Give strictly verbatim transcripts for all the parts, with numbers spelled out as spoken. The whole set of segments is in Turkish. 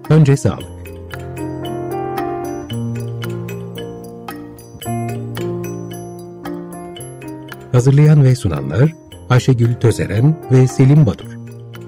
Önce sağlık. Hazırlayan ve sunanlar Ayşegül Tözeren ve Selim Badur.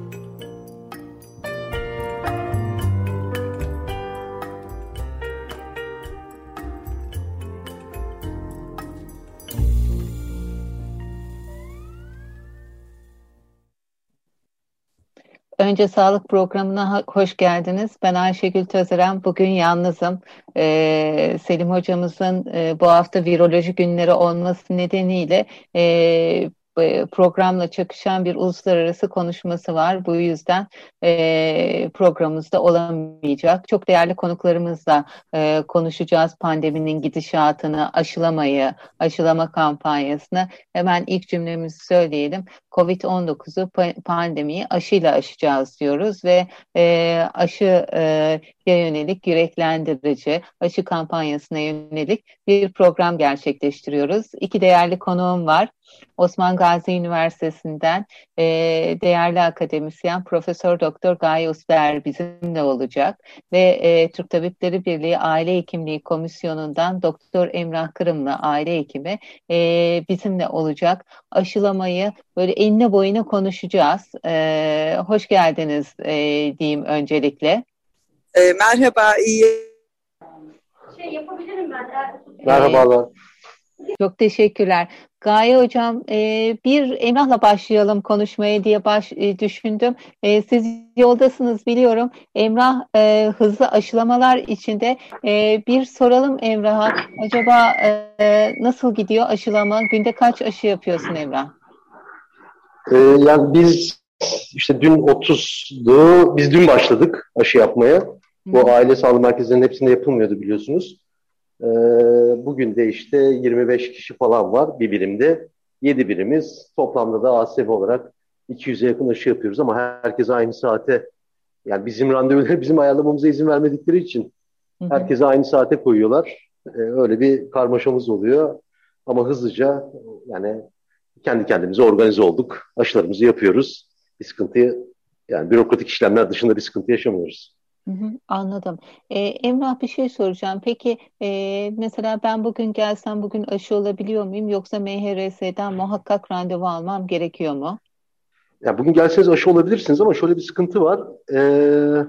Önce sağlık programına hoş geldiniz. Ben Ayşegül Tözeren. Bugün yalnızım. Ee, Selim hocamızın e, bu hafta viroloji günleri olması nedeniyle e, programla çakışan bir uluslararası konuşması var. Bu yüzden e, programımızda olamayacak. Çok değerli konuklarımızla e, konuşacağız pandeminin gidişatını, aşılamayı, aşılama kampanyasını. Hemen ilk cümlemizi söyleyelim. kovid on dokuzu pandemiyi aşıyla aşacağız diyoruz ve e, aşı e, yönelik yüreklendirici, aşı kampanyasına yönelik bir program gerçekleştiriyoruz. İki değerli konuğum var. Osman Gazi Üniversitesi'nden e, değerli akademisyen Profesör Doktor Gaye Usber bizimle olacak ve e, Türk Tabipleri Birliği Aile Hekimliği Komisyonu'ndan Doktor Emrah Kırımlı aile hekimi e, bizimle olacak. Aşılamayı böyle enine boyuna konuşacağız. E, hoş geldiniz e, diyeyim öncelikle. E, merhaba, iyi. Şey yapabilirim ben. Merhabalar. Çok teşekkürler. Gaye Hocam, e, bir Emrah'la başlayalım konuşmaya diye baş, e, düşündüm. E, siz yoldasınız biliyorum. Emrah e, hızlı aşılamalar içinde. E, bir soralım Emrah'a. Acaba e, nasıl gidiyor aşılama? Günde kaç aşı yapıyorsun Emrah? Ee, yani biz işte dün otuzdu, biz dün başladık aşı yapmaya. Hı. Bu aile sağlık merkezlerinin hepsinde yapılmıyordu biliyorsunuz. Ee, bugün de işte yirmi beş kişi falan var bir birimde. yedi birimiz. Toplamda da A S B olarak iki yüze yakın aşı yapıyoruz ama herkes aynı saate, yani bizim randevuları bizim ayarlamamıza izin vermedikleri için herkese aynı saate koyuyorlar. Ee, öyle bir karmaşamız oluyor. Ama hızlıca yani kendi kendimize organize olduk. Aşılarımızı yapıyoruz. Bir sıkıntı, yani bürokratik işlemler dışında bir sıkıntı yaşamıyoruz. Hı hı, anladım. Ee, Emrah bir şey soracağım. Peki e, mesela ben bugün gelsem bugün aşı olabiliyor muyum yoksa M H R S'den muhakkak randevu almam gerekiyor mu? Ya bugün gelseniz aşı olabilirsiniz ama şöyle bir sıkıntı var. Ee,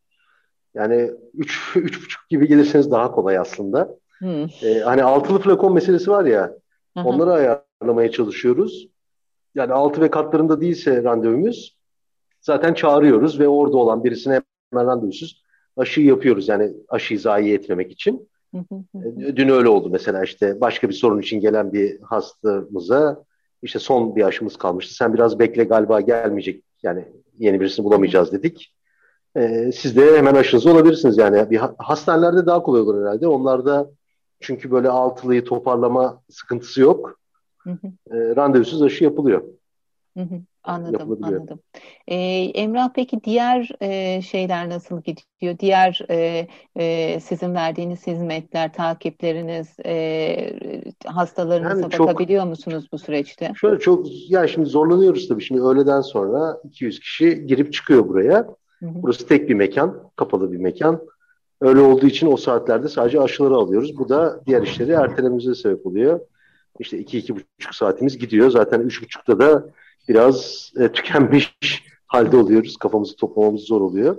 yani üç üç buçuk gibi gelirseniz daha kolay aslında. Hmm. Ee, hani altılı flakon meselesi var ya. Aha. Onları ayarlamaya çalışıyoruz. Yani altı ve katlarında değilse randevumuz zaten çağırıyoruz ve orada olan birisine hemen randevusuz aşıyı yapıyoruz. Yani aşıyı zayi etmemek için. Dün öyle oldu mesela, işte başka bir sorun için gelen bir hastamıza işte son bir aşımız kalmıştı. Sen biraz bekle, galiba gelmeyecek, yani yeni birisini bulamayacağız dedik. Ee, siz de hemen aşınızı olabilirsiniz yani. Bir, hastanelerde daha kolay olur herhalde. Onlarda çünkü böyle altılıyı toparlama sıkıntısı yok. Hı hı. E, randevusuz aşı yapılıyor. Hı hı. Anladım, anladım. Ee, Emrah peki diğer e, şeyler nasıl gidiyor? Diğer e, e, sizin verdiğiniz hizmetler, takipleriniz, e, hastalarınıza Yani çok, bakabiliyor musunuz bu süreçte? Şöyle çok, yani şimdi zorlanıyoruz tabii. Şimdi öğleden sonra iki yüz kişi girip çıkıyor buraya. Hı hı. Burası tek bir mekan, kapalı bir mekan. Öyle olduğu için o saatlerde sadece aşıları alıyoruz. Bu da diğer işleri ertelememize sebep oluyor. İşte iki, iki buçuk saatimiz gidiyor. Zaten üç buçukta da biraz e, tükenmiş halde oluyoruz. Kafamızı toplamamız zor oluyor.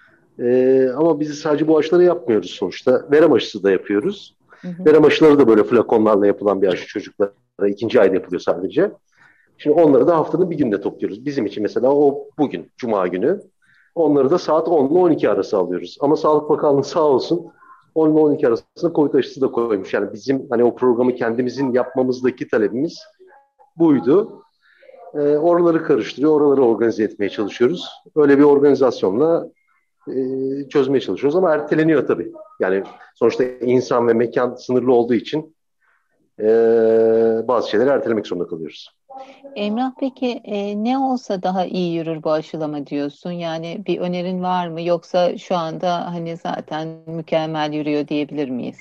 E, ama biz sadece bu aşıları yapmıyoruz sonuçta. Verem aşısı da yapıyoruz. Hı hı. Verem aşıları da böyle flakonlarla yapılan bir aşı çocuklara. ikinci ayda yapılıyor sadece. Şimdi onları da haftanın bir günde topluyoruz. Bizim için mesela o bugün, Cuma günü. Onları da saat on ile on iki arası alıyoruz. Ama Sağlık Bakanlığı sağ olsun on ile on iki arasında Covid aşısı da koymuş. Yani bizim hani o programı kendimizin yapmamızdaki talebimiz buydu. E, oraları karıştırıyor, oraları organize etmeye çalışıyoruz. Öyle bir organizasyonla e, çözmeye çalışıyoruz ama erteleniyor tabii. Yani sonuçta insan ve mekan sınırlı olduğu için e, bazı şeyleri ertelemek zorunda kalıyoruz. Emrah peki e, ne olsa daha iyi yürür bu aşılama diyorsun? Yani bir önerin var mı? Yoksa şu anda hani zaten mükemmel yürüyor diyebilir miyiz?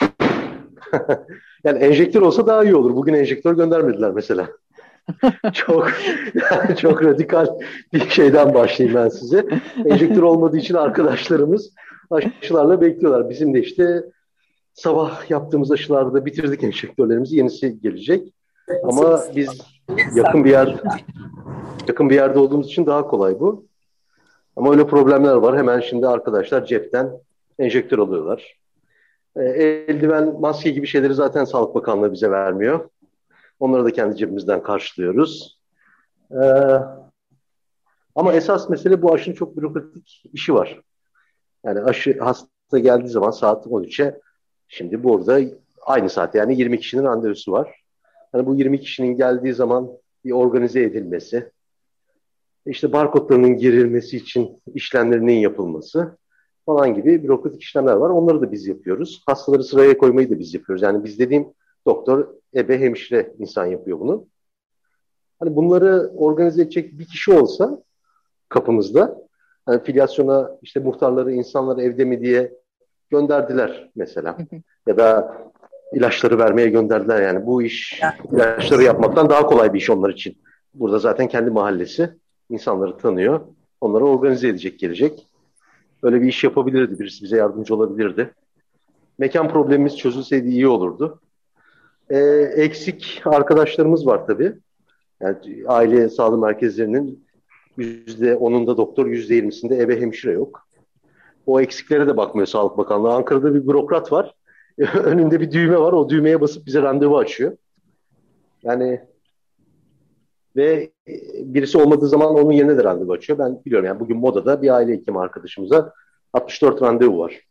Yani enjektör olsa daha iyi olur. Bugün enjektör göndermediler mesela. çok yani çok radikal bir şeyden başlayayım ben size. Enjektör olmadığı için arkadaşlarımız aşılarla bekliyorlar. Bizim de işte sabah yaptığımız aşılarda bitirdik enjektörlerimizi, yenisi gelecek. Ama biz yakın bir yer yakın bir yerde olduğumuz için daha kolay bu. Ama öyle problemler var. Hemen şimdi arkadaşlar cepten enjektör alıyorlar. E, eldiven, maske gibi şeyleri zaten Sağlık Bakanlığı bize vermiyor. Onları da kendi cebimizden karşılıyoruz. E, ama esas mesele bu aşının çok bürokratik işi var. Yani aşı hasta geldiği zaman saat on üçe, şimdi burada aynı saat yani yirmi kişinin randevusu var. Yani bu yirmi kişinin geldiği zaman bir organize edilmesi, işte barkodlarının girilmesi için işlemlerinin yapılması falan gibi bürokratik işlemler var. Onları da biz yapıyoruz. Hastaları sıraya koymayı da biz yapıyoruz. Yani biz dediğim doktor, ebe, hemşire insan yapıyor bunu. Hani bunları organize edecek bir kişi olsa kapımızda, hani filyasyona işte muhtarları, insanları evde mi diye gönderdiler mesela. Ya da ilaçları vermeye gönderdiler. Yani bu iş ilaçları yapmaktan daha kolay bir iş onlar için. Burada zaten kendi mahallesi insanları tanıyor. Onları organize edecek, gelecek. Böyle bir iş yapabilirdi. Birisi bize yardımcı olabilirdi. Mekan problemimiz çözülseydi iyi olurdu. Ee, eksik arkadaşlarımız var tabii. Yani aile sağlığı merkezlerinin yüzde onunda doktor, yüzde yirmisinde ebe, hemşire yok. O eksiklere de bakmıyor Sağlık Bakanlığı. Ankara'da bir bürokrat var. Önünde bir düğme var. O düğmeye basıp bize randevu açıyor. Yani ve birisi olmadığı zaman onun yerine de randevu açıyor. Ben biliyorum yani bugün Moda'da bir aile hekimi arkadaşımıza altmış dört randevu var.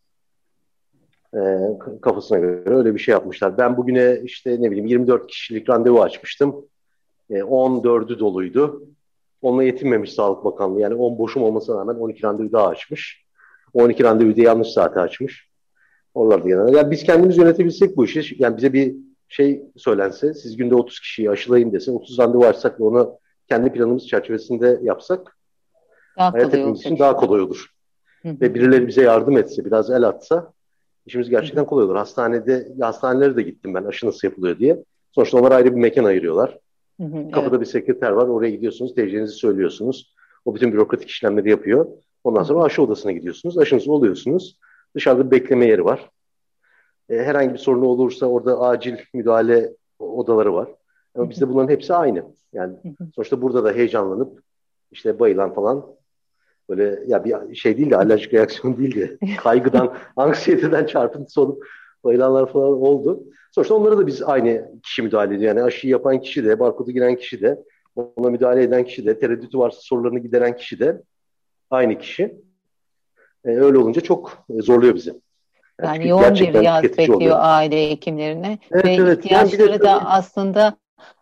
Ee, kafasına göre öyle bir şey yapmışlar. Ben bugüne işte ne bileyim yirmi dört kişilik randevu açmıştım. Ee, on dördü doluydu. Onunla yetinmemiş Sağlık Bakanlığı. Yani on boşum olmasına rağmen on iki randevu daha açmış. on iki randevuyu da yanlış saate açmış. Oralarda genelde. Yani biz kendimiz yönetebilsek bu işi, yani bize bir şey söylense, siz günde otuz kişiyi aşılayın dese, otuz randevu açsak ve onu kendi planımız çerçevesinde yapsak, Daha hayat kolay hepimiz için olacak. daha kolay olur. Ve birileri bize yardım etse, biraz el atsa, işimiz gerçekten kolay olur. Hastanede, hastanelere de gittim ben aşı nasıl yapılıyor diye. Sonuçta onlar ayrı bir mekan ayırıyorlar. Hı hı, Kapıda evet. bir sekreter var, oraya gidiyorsunuz, T C'nizi söylüyorsunuz. O bütün bürokratik işlemleri yapıyor. Ondan sonra aşı odasına gidiyorsunuz, aşınızı oluyorsunuz. Dışarıda bir bekleme yeri var. E, herhangi bir sorun olursa orada acil müdahale odaları var. Ama bizde bunların hepsi aynı. Yani sonuçta burada da heyecanlanıp işte bayılan falan, böyle ya bir şey değil de, alerjik reaksiyon değil de kaygıdan, anksiyeteden çarpıntısı olup bayılanlar falan oldu. Sonuçta onlara da biz aynı kişi müdahale ediyor. Yani aşıyı yapan kişi de, barkodu giren kişi de, ona müdahale eden kişi de, tereddütü varsa sorularını gideren kişi de aynı kişi. E, öyle olunca çok zorluyor bizi. Yani Yani çünkü yoğun bir gerçekten yaz tüketici bekliyor oluyor. aile hekimlerine Evet ve evet. Yani bir de ihtiyaçları da tabii, aslında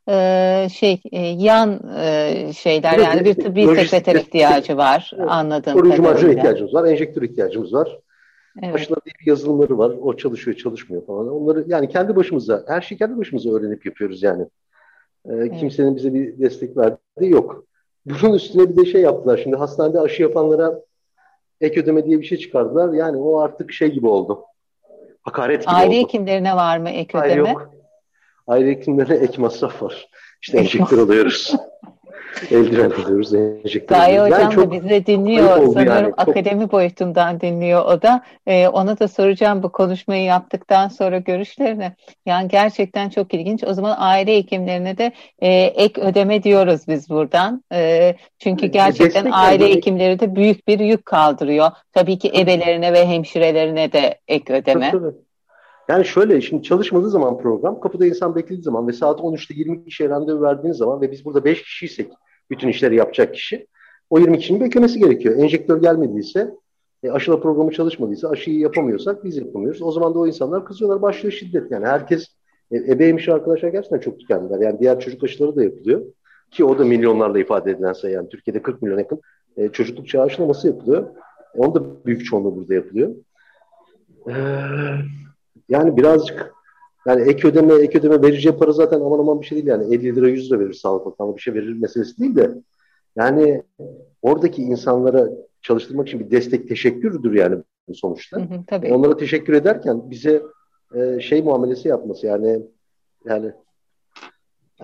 e, şey e, yan e, şeyler, tabii yani bir destek, tıbbi lojistik sekreter destek. ihtiyacı var Evet. anladığım Koruyucu malzeme kadarıyla. ihtiyacımız var, enjektör ihtiyacımız var. Evet. Aşıların bir yazılımları var. O çalışıyor, çalışmıyor falan. Onları yani kendi başımıza, her şeyi kendi başımıza öğrenip yapıyoruz yani. Ee, Evet. kimsenin bize bir destek verdiği yok. Bunun üstüne bir de şey yaptılar. Şimdi hastanede aşı yapanlara ek ödeme diye bir şey çıkardılar. Yani o artık şey gibi oldu. Hakaret gibi Aile oldu. hekimlerine var mı ek Hayır, ödeme? yok. Aile hekimlerine ek masraf var. İşte Ek enjektör alıyoruz. Eldiven alıyoruz, enjektör Gaye alıyoruz. Yani Hocam da çok bizi ayıp dinliyor. oldu Sanıyorum yani. Çok akademi boyutundan dinliyor o da. Ee, ona da soracağım bu konuşmayı yaptıktan sonra görüşlerini. Yani gerçekten çok ilginç. O zaman aile hekimlerine de e, ek ödeme diyoruz biz buradan. E, çünkü gerçekten destek yani aile böyle, hekimleri de büyük bir yük kaldırıyor. Tabii ki tabii, ebelerine ve hemşirelerine de ek tabii, ödeme. tabii. Yani şöyle, şimdi çalışmadığı zaman program, kapıda insan beklediği zaman ve saat on üçte yirmi kişiye randevu verdiğiniz zaman ve biz burada beş kişiysek bütün işleri yapacak kişi, o yirmi kişinin beklemesi gerekiyor. Enjektör gelmediyse, e, aşıla programı çalışmadıysa, aşıyı yapamıyorsak biz yapamıyoruz. O zaman da o insanlar kızıyorlar, başlıyor şiddet. Yani herkes, e, ebe hemşire arkadaşlar gerçekten çok tükendiler. Yani diğer çocuk aşıları da yapılıyor. Ki o da milyonlarla ifade edilen sayı. Yani Türkiye'de kırk milyon yakın e, çocukluk çağı aşılaması yapılıyor. E, onun da büyük çoğunluğu burada yapılıyor. Ee, yani birazcık, yani ek ödeme, ek ödeme vereceği para zaten aman aman bir şey değil yani. elli lira yüz lira verir Sağlık Bakanlığı, bir şey verir meselesi değil de. Yani oradaki insanlara çalıştırmak için bir destek, teşekkürdür yani bu sonuçta. Hı hı, E, tabii. onlara teşekkür ederken bize e, şey muamelesi yapması, yani yani e,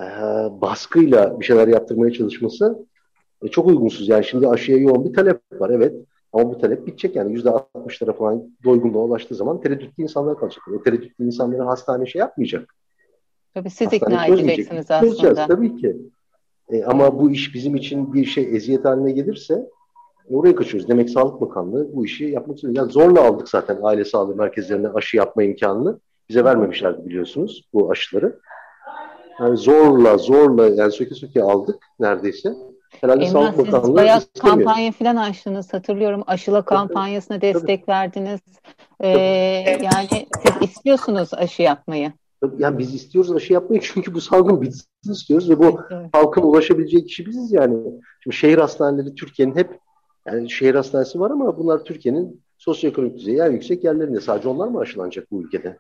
baskıyla bir şeyler yaptırmaya çalışması e, çok uygunsuz. Yani şimdi aşıya yoğun bir talep var, evet. Ama bu talep bitecek yani yüzde altmışlara falan doygunluğa ulaştığı zaman tereddütlü insanlar kalacak. O tereddütlü insanları hastane şey yapmayacak. Tabii siz Hastane ikna çözmeyecek. edeceksiniz Çözeceğiz aslında. tabii ki. E, ama bu iş bizim için bir şey eziyet haline gelirse oraya kaçıyoruz. Demek Sağlık Bakanlığı bu işi yapmak zorunda. Yani zorla aldık zaten aile sağlığı merkezlerine aşı yapma imkanını. Bize vermemişlerdi biliyorsunuz bu aşıları. Yani zorla zorla yani söke söke aldık neredeyse. Herhalde Emrah, Sağlık siz Bakanlığı bayağı istemiyor. kampanya falan açtınız. Hatırlıyorum, aşıla Tabii, tabii. kampanyasına destek verdiniz. Ee, Tabii. yani siz istiyorsunuz aşı yapmayı. Tabii. Yani biz istiyoruz aşı yapmayı çünkü bu salgın bitsin istiyoruz ve bu Evet. halkın ulaşabileceği kişi biziz yani. Şimdi şehir hastaneleri Türkiye'nin hep yani şehir hastanesi var ama bunlar Türkiye'nin sosyoekonomik düzeyi en yüksek yerlerinde. Sadece onlar mı aşılanacak bu ülkede?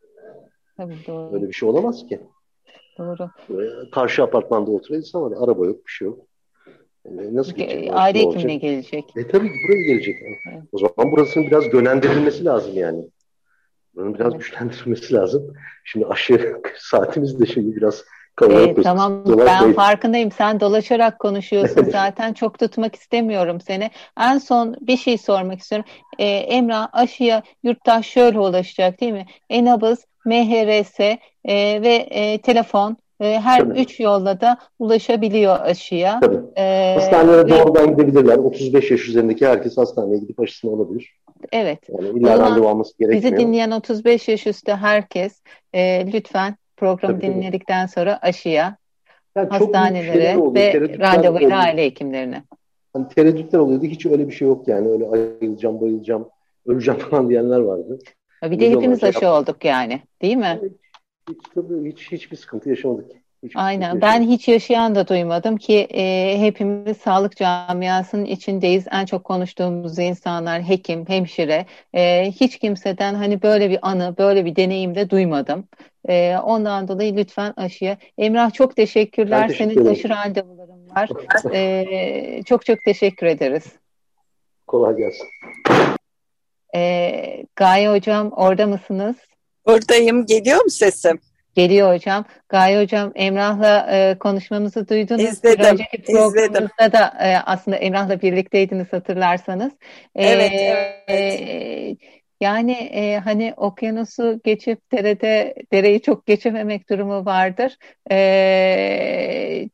Tabii, doğru. Öyle bir şey olamaz ki. Doğru. Böyle karşı apartmanda oturan insan var. Araba yok, bir şey yok. Yani nasıl gidecek? O aşı Aile ne olacak? hekimine gelecek. E tabii ki buraya gelecek. Evet. O zaman burasının biraz gönendirilmesi lazım yani. Bunun biraz Evet. güçlendirilmesi lazım. Şimdi aşı saatimiz de şimdi biraz Ee, kalabalık. tamam, kusura ben bakmayın. farkındayım. Sen dolaşarak konuşuyorsun zaten. Çok tutmak istemiyorum seni. En son bir şey sormak istiyorum. Ee, Emrah, aşıya yurttaş şöyle ulaşacak değil mi? E-nabız, M H R S e, ve e, telefon, e, her Tabii, üç yolla da ulaşabiliyor aşıya. tabii. Ee, Hastanelere ve doğrudan gidebilirler. otuz beş yaş üzerindeki herkes hastaneye gidip aşısını alabilir. evet, Yani o illa randevu zaman alması bizi gerekmiyor. dinleyen otuz beş yaş üstü herkes e, lütfen programı Tabii, tabii. dinledikten sonra aşıya, Yani çok büyük şeyler hastanelere oluyor, ve tereddütler randevuyla oluyor. aile hekimlerine. Hani tereddütler oluyordu. Hiç öyle bir şey yok yani. Öyle ayılacağım, bayılacağım, öleceğim falan diyenler vardı. Bir de hepimiz Milyonlarca aşı yaptık. olduk yani, değil mi? Yani hiç, tabii, hiç, hiçbir sıkıntı yaşamadık. Hiçbir sıkıntı Aynen. Ben yaşamadık. hiç yaşayan da duymadım ki e, hepimiz sağlık camiasının içindeyiz. En çok konuştuğumuz insanlar hekim, hemşire. E, hiç kimseden hani böyle bir anı, böyle bir deneyim de duymadım. E, ondan dolayı lütfen aşıya. Emrah, çok Ben teşekkürler. teşekkür Senin ederim. aşı randevuların var. E, çok çok teşekkür ederiz. Kolay gelsin. E, Gaye Hocam, orada mısınız? Buradayım. Geliyor mu sesim? Geliyor hocam. Gaye hocam, Emrah'la e, konuşmamızı duydunuz. Bir İzledim. önceki İzledim. programımızda da e, aslında Emrah'la birlikteydiniz, hatırlarsanız. E, Evet, evet. e, yani e, hani okyanusu geçip derede dereyi çok geçememek durumu vardır. E,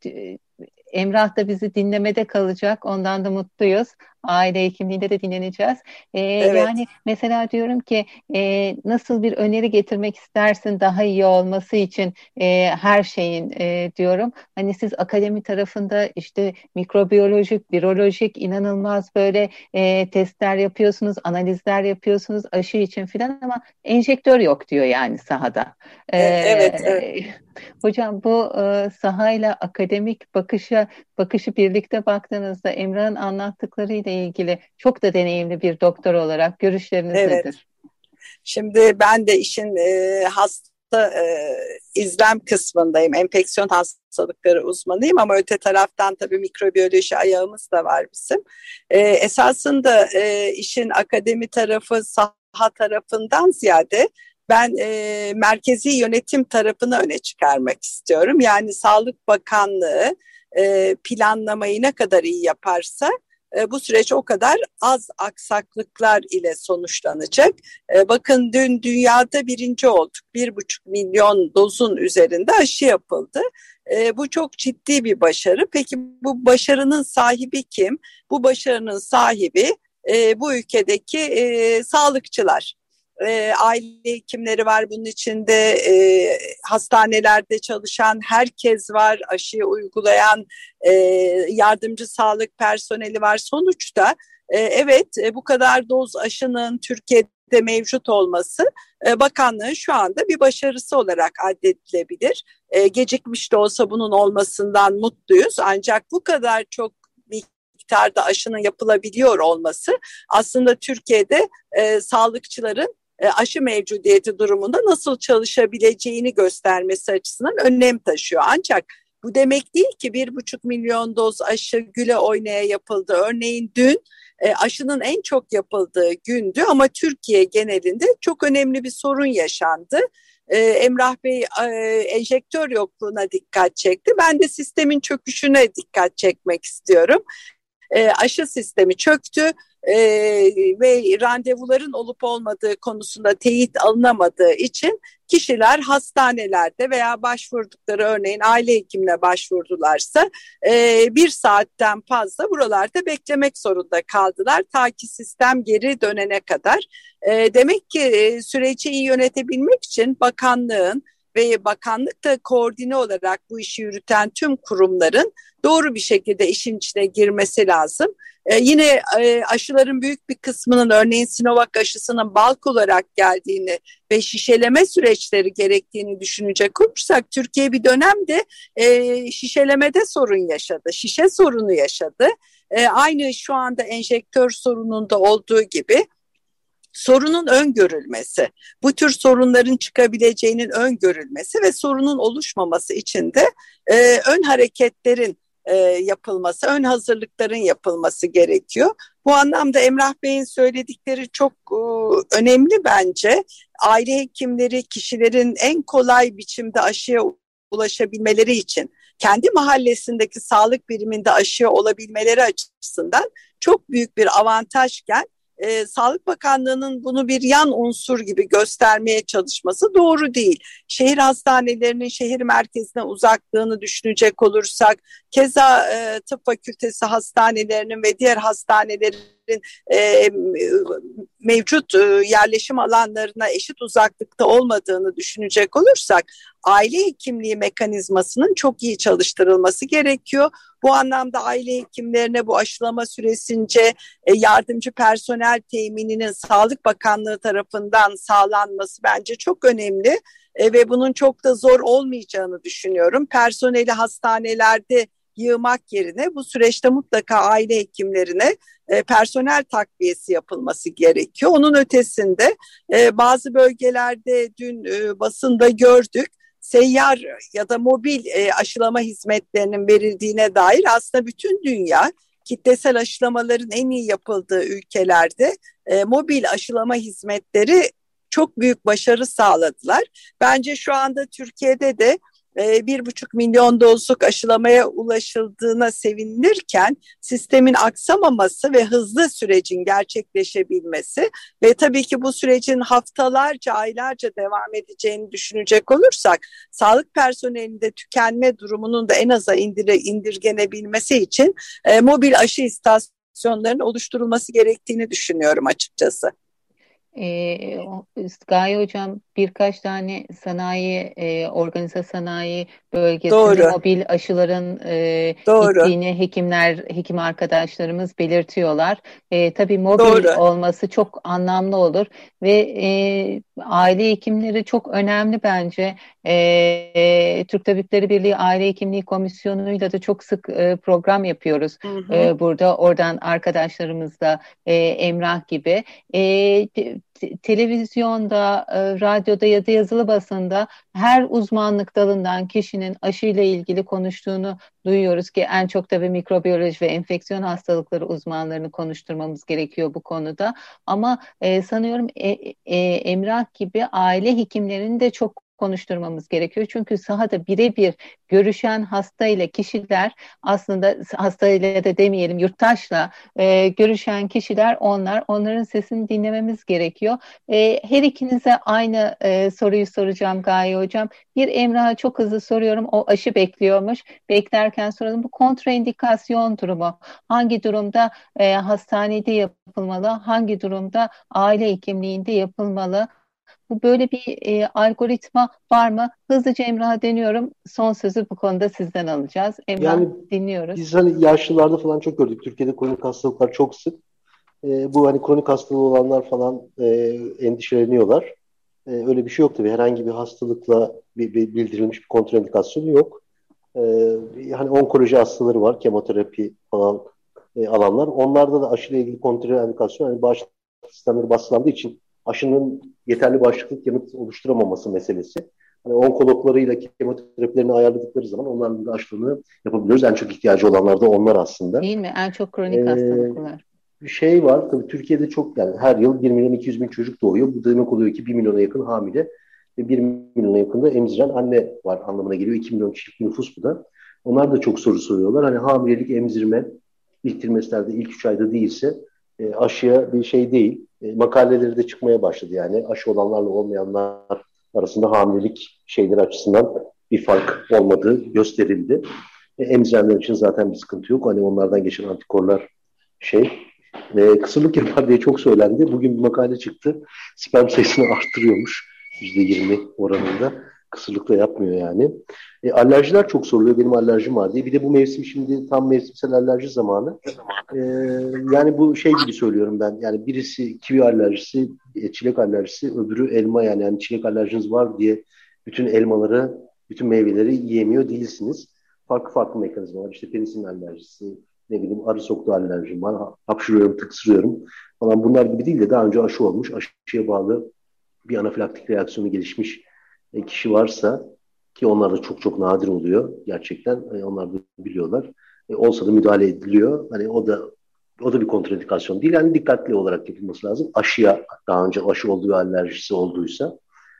Emrah da bizi dinlemede kalacak. Ondan da mutluyuz. Aile hekimliğinde de dinleneceğiz. E, Evet. yani mesela diyorum ki e, nasıl bir öneri getirmek istersin daha iyi olması için e, her şeyin e, diyorum. Hani siz akademi tarafında işte mikrobiyolojik, virolojik inanılmaz böyle e, testler yapıyorsunuz, analizler yapıyorsunuz aşı için filan ama enjektör yok diyor yani sahada. E, evet, evet. E, Hocam, bu e, sahayla akademik bakışa bakışı birlikte baktığınızda Emrah'ın anlattıklarıyla ilgili çok da deneyimli bir doktor olarak görüşleriniz Evet. nedir? Şimdi ben de işin e, hasta e, izlem kısmındayım. Enfeksiyon hastalıkları uzmanıyım ama öte taraftan tabii mikrobiyoloji ayağımız da var bizim. E, esasında e, işin akademi tarafı, saha tarafından ziyade ben e, merkezi yönetim tarafını öne çıkarmak istiyorum. Yani Sağlık Bakanlığı e, planlamayı ne kadar iyi yaparsa e, bu süreç o kadar az aksaklıklar ile sonuçlanacak. E, bakın dün dünyada birinci olduk. Bir buçuk milyon dozun üzerinde aşı yapıldı. E, bu çok ciddi bir başarı. Peki bu başarının sahibi kim? Bu başarının sahibi e, bu ülkedeki e, sağlıkçılar. E, aile hekimleri var bunun içinde, e, hastanelerde çalışan herkes var, aşıyı uygulayan e, yardımcı sağlık personeli var. Sonuçta e, evet e, bu kadar doz aşının Türkiye'de mevcut olması e, bakanlığın şu anda bir başarısı olarak addedilebilir. E, gecikmiş de olsa bunun olmasından mutluyuz. Ancak bu kadar çok miktarda aşının yapılabiliyor olması aslında Türkiye'de e, sağlıkçıların aşı mevcudiyeti durumunda nasıl çalışabileceğini göstermesi açısından önem taşıyor. Ancak bu demek değil ki bir buçuk milyon doz aşı güle oynaya yapıldı. Örneğin dün aşının en çok yapıldığı gündü ama Türkiye genelinde çok önemli bir sorun yaşandı. Emrah Bey enjektör yokluğuna dikkat çekti. Ben de sistemin çöküşüne dikkat çekmek istiyorum. e, aşı sistemi çöktü. Ee, ve randevuların olup olmadığı konusunda teyit alınamadığı için kişiler hastanelerde veya başvurdukları, örneğin aile hekimine başvurdularsa e, bir saatten fazla buralarda beklemek zorunda kaldılar ta ki sistem geri dönene kadar. E, demek ki e, süreci iyi yönetebilmek için bakanlığın ve bakanlıkla koordine olarak bu işi yürüten tüm kurumların doğru bir şekilde işin içine girmesi lazım. Ee, yine e, aşıların büyük bir kısmının, örneğin Sinovac aşısının bulk olarak geldiğini ve şişeleme süreçleri gerektiğini düşünecek olursak, Türkiye bir dönemde e, şişelemede sorun yaşadı, şişe sorunu yaşadı. E, aynı şu anda enjektör sorununda olduğu gibi sorunun öngörülmesi, bu tür sorunların çıkabileceğinin öngörülmesi ve sorunun oluşmaması için de e, ön hareketlerin e, yapılması, ön hazırlıkların yapılması gerekiyor. Bu anlamda Emrah Bey'in söyledikleri çok e, önemli bence. Aile hekimleri kişilerin en kolay biçimde aşıya ulaşabilmeleri için, kendi mahallesindeki sağlık biriminde aşıya olabilmeleri açısından çok büyük bir avantajken, Ee, Sağlık Bakanlığı'nın bunu bir yan unsur gibi göstermeye çalışması doğru değil. Şehir hastanelerinin şehir merkezine uzaklığını düşünecek olursak, keza e, tıp fakültesi hastanelerinin ve diğer hastanelerin e, mevcut e, yerleşim alanlarına eşit uzaklıkta olmadığını düşünecek olursak, aile hekimliği mekanizmasının çok iyi çalıştırılması gerekiyor. Bu anlamda aile hekimlerine bu aşılama süresince e, yardımcı personel temininin Sağlık Bakanlığı tarafından sağlanması bence çok önemli e, ve bunun çok da zor olmayacağını düşünüyorum. Personeli hastanelerde yığmak yerine bu süreçte mutlaka aile hekimlerine e, personel takviyesi yapılması gerekiyor. Onun ötesinde e, bazı bölgelerde dün e, basında gördük, seyyar ya da mobil e, aşılama hizmetlerinin verildiğine dair. Aslında bütün dünya kitlesel aşılamaların en iyi yapıldığı ülkelerde e, mobil aşılama hizmetleri çok büyük başarı sağladılar. Bence şu anda Türkiye'de de e, bir buçuk milyon dozluk aşılamaya ulaşıldığına sevinirken, sistemin aksamaması ve hızlı sürecin gerçekleşebilmesi ve tabii ki bu sürecin haftalarca, aylarca devam edeceğini düşünecek olursak, sağlık personelinde tükenme durumunun da en aza indire, indirgenebilmesi için e, mobil aşı istasyonlarının oluşturulması gerektiğini düşünüyorum açıkçası. Ee, Gaye Hocam, birkaç tane sanayi, e, organize sanayi bölgesinde Doğru. mobil aşıların e, Doğru. gittiğini hekimler, hekim arkadaşlarımız belirtiyorlar. E, tabii mobil Doğru. olması çok anlamlı olur ve e, aile hekimleri çok önemli bence. E, e, Türk Tabipleri Birliği Aile Hekimliği Komisyonu'yla da çok sık e, program yapıyoruz. Hı hı. E, burada, oradan arkadaşlarımız da e, Emrah gibi. E, te- televizyonda, e, radyoda ya da yazılı basında her uzmanlık dalından kişinin aşıyla ilgili konuştuğunu duyuyoruz ki en çok tabii mikrobiyoloji ve enfeksiyon hastalıkları uzmanlarını konuşturmamız gerekiyor bu konuda. Ama e, sanıyorum e, e, Emrah gibi aile hekimlerini de çok konuşturmamız gerekiyor. Çünkü sahada birebir görüşen hastayla kişiler, aslında hastayla da demeyelim, yurttaşla e, görüşen kişiler onlar. Onların sesini dinlememiz gerekiyor. E, her ikinize aynı e, soruyu soracağım Gaye Hocam. Bir, Emrah'a çok hızlı soruyorum. O aşı bekliyormuş. Beklerken soralım. Bu kontraindikasyon durumu hangi durumda e, hastanede yapılmalı? Hangi durumda aile hekimliğinde yapılmalı? Bu böyle bir e, algoritma var mı? Hızlıca Emrah'a deniyorum. Son sözü bu konuda sizden alacağız. Emrah, Yani dinliyoruz. biz hani yaşlılarda falan çok gördük. Türkiye'de kronik hastalıklar çok sık. E, bu hani kronik hastalığı olanlar falan e, endişeleniyorlar. E, öyle bir şey yok tabii. Herhangi bir hastalıkla bir, bir bildirilmiş bir kontraindikasyonu yok. E, hani onkoloji hastaları var, kemoterapi falan e, alanlar. Onlarda da aşıyla ilgili kontraindikasyon, hani bağışıklık sistemleri baskılandığı için aşının yeterli bağışıklık yanıt oluşturamaması meselesi. Hani onkologlarıyla kemoterapilerini ayarladıkları zaman onların da aşılarını yapabiliyoruz. En çok ihtiyacı olanlar da onlar aslında. Değil mi? En çok kronik Ee, hastalıklar. Bir şey var. Tabii Türkiye'de çok, yani her yıl bir milyon iki yüz bin çocuk doğuyor. Bu demek oluyor ki bir milyona yakın hamile ve bir milyona yakın da emziren anne var anlamına geliyor. iki milyon kişilik nüfus bu da. Onlar da çok soru soruyorlar. Hani hamilelik, emzirme, ilk trimesterde, ilk üç ayda değilse e, aşıya bir şey değil. E, makaleleri de çıkmaya başladı yani. Aşı olanlarla olmayanlar arasında hamilelik şeyleri açısından bir fark olmadığı gösterildi. E, emzirenler için zaten bir sıkıntı yok. Hani onlardan geçen antikorlar şey. E, kısırlık yapar diye çok söylendi. Bugün bir makale çıktı. Sperm sayısını arttırıyormuş. yüzde yirmi oranında. Kısırlıkla yapmıyor yani. E, alerjiler çok soruluyor. Benim alerjim var diye. Bir de bu mevsim şimdi tam mevsimsel alerji zamanı. E, yani bu şey gibi söylüyorum ben. Yani birisi kivi alerjisi, e, çilek alerjisi, öbürü elma yani. Yani çilek alerjiniz var diye bütün elmaları, bütün meyveleri yiyemiyor değilsiniz. Farklı farklı mekanizma var. İşte penisilin alerjisi, ne bileyim arı soktu alerjim var. Hapşırıyorum, tıksırıyorum falan. Bunlar gibi değil de daha önce aşı olmuş. Aşıya bağlı bir anafilaktik reaksiyonu gelişmiş kişi varsa, ki onlar da çok çok nadir oluyor gerçekten, e, onlar da biliyorlar. E, olsa da müdahale ediliyor. Hani o da o da bir kontraindikasyon değil. Yani dikkatli olarak yapılması lazım. Aşıya daha önce aşı olduğu alerjisi olduysa.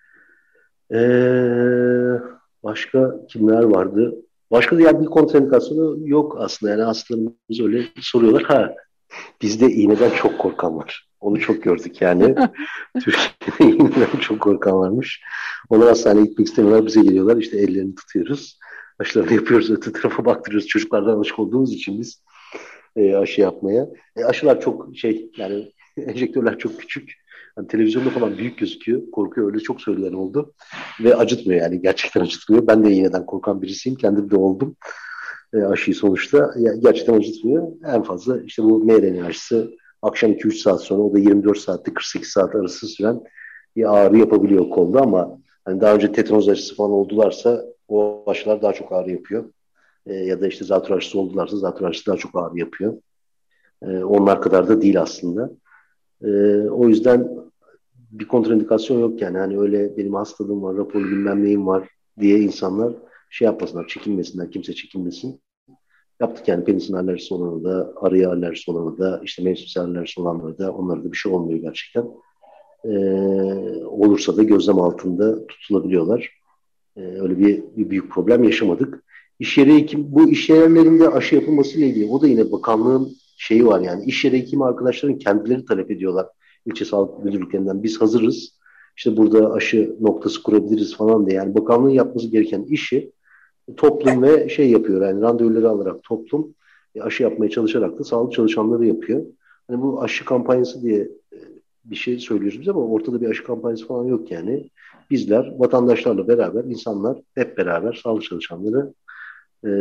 Ee, başka kimler vardı? Başka da yani bir kontraindikasyonu yok aslında. Yani hastalarımız öyle soruyorlar. Ha, bizde iğneden çok korkan var. Onu çok gördük yani. Türkiye'de iğneden çok korkan varmış. Onlar hastaneye gitmek istemiyorlar. Bize geliyorlar. İşte ellerini tutuyoruz. Aşılarını yapıyoruz. Öte tarafa baktırıyoruz. Çocuklardan alışık olduğumuz için biz e, aşı yapmaya. E, aşılar çok şey yani enjektörler çok küçük. Yani televizyonda falan büyük gözüküyor. Korkuyor, öyle çok söyleyen oldu. Ve acıtmıyor yani. Gerçekten acıtmıyor. Ben de iğneden korkan birisiyim. Kendim de oldum. E, aşıyı sonuçta. Yani gerçekten acıtmıyor. En fazla işte bu mRNA aşısı akşam iki üç saat sonra, o da yirmi dört saatte kırk sekiz saat arası süren bir ağrı yapabiliyor kolda, ama hani daha önce tetanoz aşısı falan oldularsa o aşılar daha çok ağrı yapıyor. E, ya da işte zatürre aşısı oldularsa zatürre aşısı daha çok ağrı yapıyor. E, onlar kadar da değil aslında. E, o yüzden bir kontraindikasyon yok yani. Hani öyle benim hastalığım var, raporlu bilmem neyim var diye insanlar şey yapmasınlar, çekinmesinler, kimse çekinmesin. Yaptık yani, penisilin alerjisi olanı da, arıya alerjisi olanı da, işte mevsimsel alerjisi olanları da, onlarda bir şey olmuyor gerçekten. Ee, olursa da gözlem altında tutulabiliyorlar. Ee, öyle bir, bir büyük problem yaşamadık. İş yeri hekim, bu iş yerlerinde aşı yapılması ile ilgili, o da yine bakanlığın şeyi var yani. İş yeri hekimi arkadaşların kendileri talep ediyorlar ilçe sağlık müdürlüklerinden. Biz hazırız, İşte burada aşı noktası kurabiliriz falan diye. Yani bakanlığın yapması gereken işi toplum ve şey yapıyor yani, randevuları alarak toplum aşı yapmaya çalışarak da sağlık çalışanları yapıyor. Hani bu aşı kampanyası diye bir şey söylüyoruz biz, ama ortada bir aşı kampanyası falan yok yani. Bizler vatandaşlarla beraber, insanlar hep beraber, sağlık çalışanları e,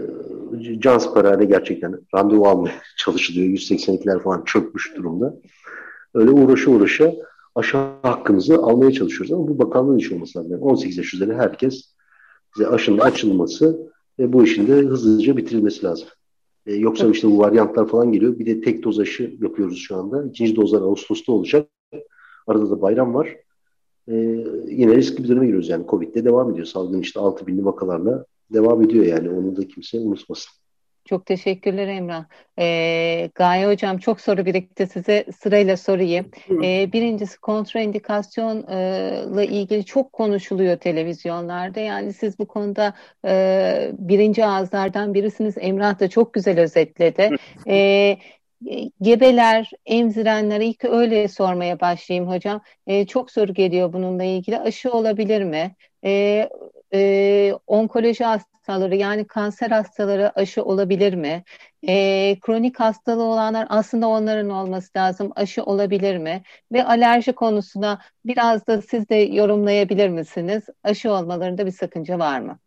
can parayla gerçekten randevu almaya çalışılıyor. yüz seksen ikiler falan çökmüş durumda. Öyle uğraşı uğraşa aşı hakkımızı almaya çalışıyoruz, ama bu bakanlığın işi olması lazım. Yani on sekiz yaş üzeri herkes, aşının açılması ve bu işin de hızlıca bitirilmesi lazım. E, yoksa işte bu varyantlar falan geliyor. Bir de tek doz aşı yapıyoruz şu anda. İkinci dozlar Ağustos'ta olacak. Arada da bayram var. E, yine riskli bir döneme giriyoruz yani. Covid'de devam ediyor. Salgın işte altı binli vakalarla devam ediyor yani. Onu da kimse unutmasın. Çok teşekkürler Emrah. Ee, Gaye Hocam, çok soru birikti, size sırayla sorayım. Ee, birincisi, kontraindikasyonla ilgili çok konuşuluyor televizyonlarda. Yani siz bu konuda e, birinci ağızlardan birisiniz. Emrah da çok güzel özetledi. Ee, Gebeler, emzirenler, ilk öyle sormaya başlayayım hocam. Ee, çok soru geliyor bununla ilgili. Aşı olabilir mi? Ee, e, onkoloji hastaları, yani kanser hastaları aşı olabilir mi? E, kronik hastalığı olanlar, aslında onların olması lazım, aşı olabilir mi? Ve alerji konusuna biraz da siz de yorumlayabilir misiniz? Aşı olmalarında bir sakınca var mı?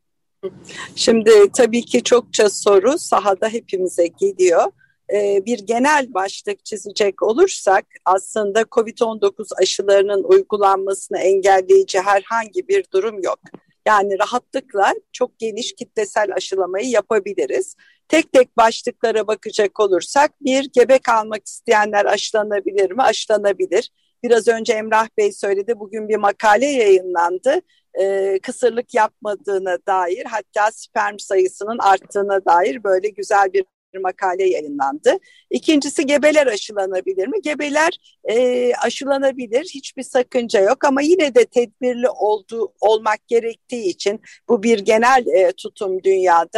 Şimdi tabii ki çokça soru sahada hepimize geliyor. Ee, bir genel başlık çizecek olursak, aslında kovid on dokuz aşılarının uygulanmasını engelleyici herhangi bir durum yok. Yani rahatlıkla çok geniş kitlesel aşılamayı yapabiliriz. Tek tek başlıklara bakacak olursak, bir, gebe kalmak isteyenler aşılanabilir mi? Aşılanabilir. Biraz önce Emrah Bey söyledi, bugün bir makale yayınlandı. Ee, kısırlık yapmadığına dair, hatta sperm sayısının arttığına dair böyle güzel bir makale yayınlandı. İkincisi, gebeler aşılanabilir mi? Gebeler e, aşılanabilir, hiçbir sakınca yok, ama yine de tedbirli olduğu, olmak gerektiği için, bu bir genel e, tutum dünyada.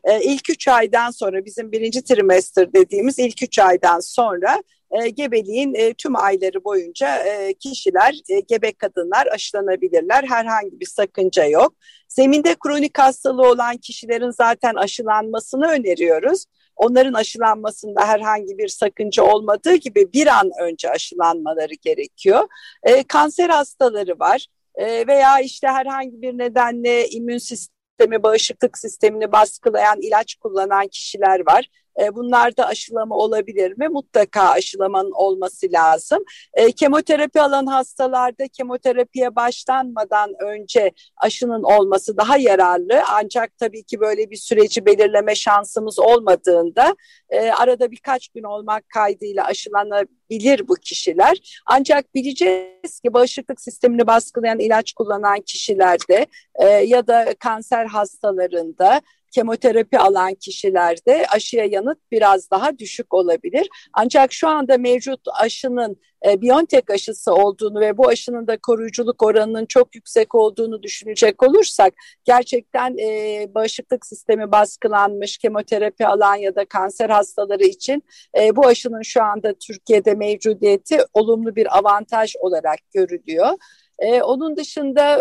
e, ilk üç aydan sonra bizim birinci trimester dediğimiz ilk üç aydan sonra E, gebeliğin e, tüm ayları boyunca e, kişiler, e, gebe kadınlar aşılanabilirler. Herhangi bir sakınca yok. Zeminde kronik hastalığı olan kişilerin zaten aşılanmasını öneriyoruz. Onların aşılanmasında herhangi bir sakınca olmadığı gibi bir an önce aşılanmaları gerekiyor. E, kanser hastaları var e, veya işte herhangi bir nedenle immün sistemi, bağışıklık sistemini baskılayan ilaç kullanan kişiler var. Bunlarda aşılama olabilir mi? Mutlaka aşılamanın olması lazım. E, kemoterapi alan hastalarda kemoterapiye başlanmadan önce aşının olması daha yararlı. Ancak tabii ki böyle bir süreci belirleme şansımız olmadığında e, arada birkaç gün olmak kaydıyla aşılanabilir bu kişiler. Ancak bileceğiz ki bağışıklık sistemini baskılayan ilaç kullanan kişilerde e, ya da kanser hastalarında, kemoterapi alan kişilerde aşıya yanıt biraz daha düşük olabilir. Ancak şu anda mevcut aşının e, BioNTech aşısı olduğunu ve bu aşının da koruyuculuk oranının çok yüksek olduğunu düşünecek olursak gerçekten e, bağışıklık sistemi baskılanmış kemoterapi alan ya da kanser hastaları için e, bu aşının şu anda Türkiye'de mevcudiyeti olumlu bir avantaj olarak görülüyor. E, onun dışında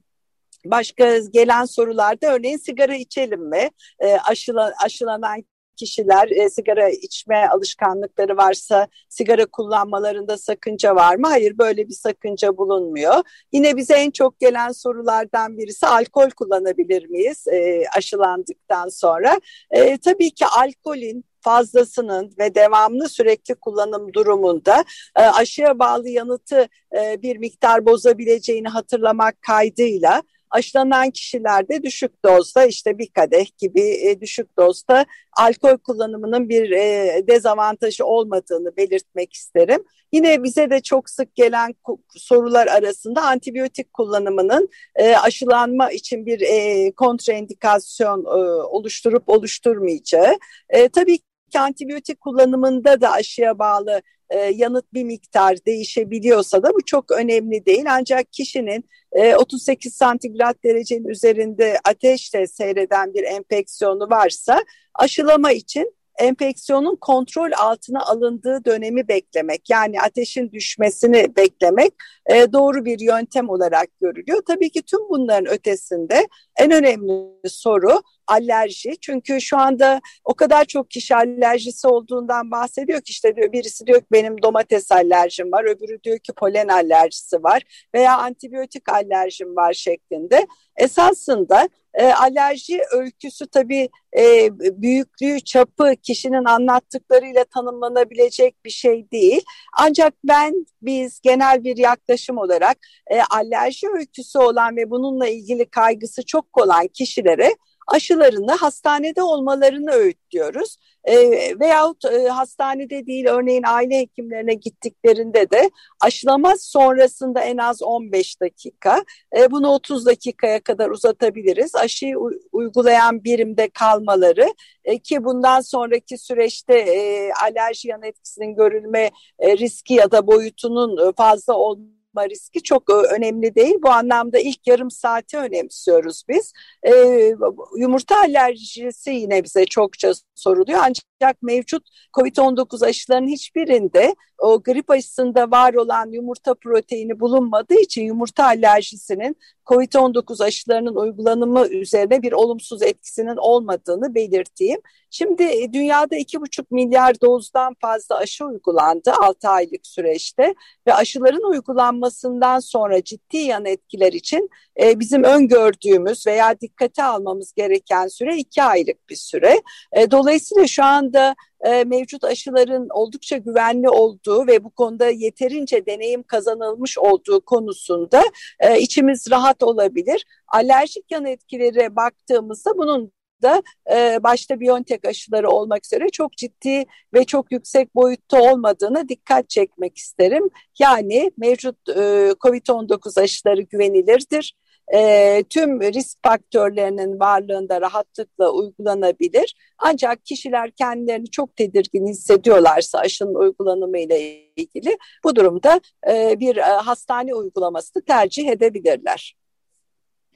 başka gelen sorularda örneğin sigara içelim mi? E, aşıla, aşılanan kişiler e, sigara içme alışkanlıkları varsa sigara kullanmalarında sakınca var mı? Hayır, böyle bir sakınca bulunmuyor. Yine bize en çok gelen sorulardan birisi alkol kullanabilir miyiz e, aşılandıktan sonra? E, tabii ki alkolün fazlasının ve devamlı sürekli kullanım durumunda e, aşıya bağlı yanıtı e, bir miktar bozabileceğini hatırlamak kaydıyla aşılanan kişilerde düşük dozda işte bir kadeh gibi e, düşük dozda alkol kullanımının bir e, dezavantajı olmadığını belirtmek isterim. Yine bize de çok sık gelen sorular arasında antibiyotik kullanımının e, aşılanma için bir e, kontraindikasyon e, oluşturup oluşturmayacağı. E, tabii ki antibiyotik kullanımında da aşıya bağlı e, yanıt bir miktar değişebiliyorsa da bu çok önemli değil. Ancak kişinin e, otuz sekiz santigrat derecenin üzerinde ateşle seyreden bir enfeksiyonu varsa aşılama için enfeksiyonun kontrol altına alındığı dönemi beklemek, yani ateşin düşmesini beklemek e, doğru bir yöntem olarak görülüyor. Tabii ki tüm bunların ötesinde en önemli soru alerji. Çünkü şu anda o kadar çok kişi alerjisi olduğundan bahsediyor ki işte diyor, birisi diyor ki benim domates alerjim var, öbürü diyor ki polen alerjisi var veya antibiyotik alerjim var şeklinde. Esasında e, alerji öyküsü tabii e, büyüklüğü, çapı kişinin anlattıklarıyla tanımlanabilecek bir şey değil. Ancak ben, biz genel bir yaklaşım olarak e, alerji öyküsü olan ve bununla ilgili kaygısı çok olan kişilere aşılarını hastanede olmalarını öğütlüyoruz. E, veyahut e, hastanede değil, örneğin aile hekimlerine gittiklerinde de aşılama sonrasında en az on beş dakika, e, bunu otuz dakikaya kadar uzatabiliriz. Aşıyı u- uygulayan birimde kalmaları e, ki bundan sonraki süreçte e, alerji yan etkisinin görülme e, riski ya da boyutunun fazla olması riski çok önemli değil. Bu anlamda ilk yarım saati önemsiyoruz biz. Ee, yumurta alerjisi yine bize çokça soruluyor. Ancak mevcut kovid on dokuz aşılarının hiçbirinde o grip aşısında var olan yumurta proteini bulunmadığı için yumurta alerjisinin kovid on dokuz aşılarının uygulanımı üzerine bir olumsuz etkisinin olmadığını belirteyim. Şimdi dünyada iki buçuk milyar dozdan fazla aşı uygulandı altı aylık süreçte ve aşıların uygulanmasından sonra ciddi yan etkiler için e, bizim öngördüğümüz veya dikkate almamız gereken süre iki aylık bir süre. E, dolayısıyla şu anda e, mevcut aşıların oldukça güvenli olduğu ve bu konuda yeterince deneyim kazanılmış olduğu konusunda e, içimiz rahat olabilir. Alerjik yan etkilere baktığımızda bunun da e, başta BioNTech aşıları olmak üzere çok ciddi ve çok yüksek boyutta olmadığına dikkat çekmek isterim. Yani mevcut e, kovid on dokuz aşıları güvenilirdir. E, tüm risk faktörlerinin varlığında rahatlıkla uygulanabilir. Ancak kişiler kendilerini çok tedirgin hissediyorlarsa aşının uygulanımı ile ilgili bu durumda e, bir e, hastane uygulamasını tercih edebilirler.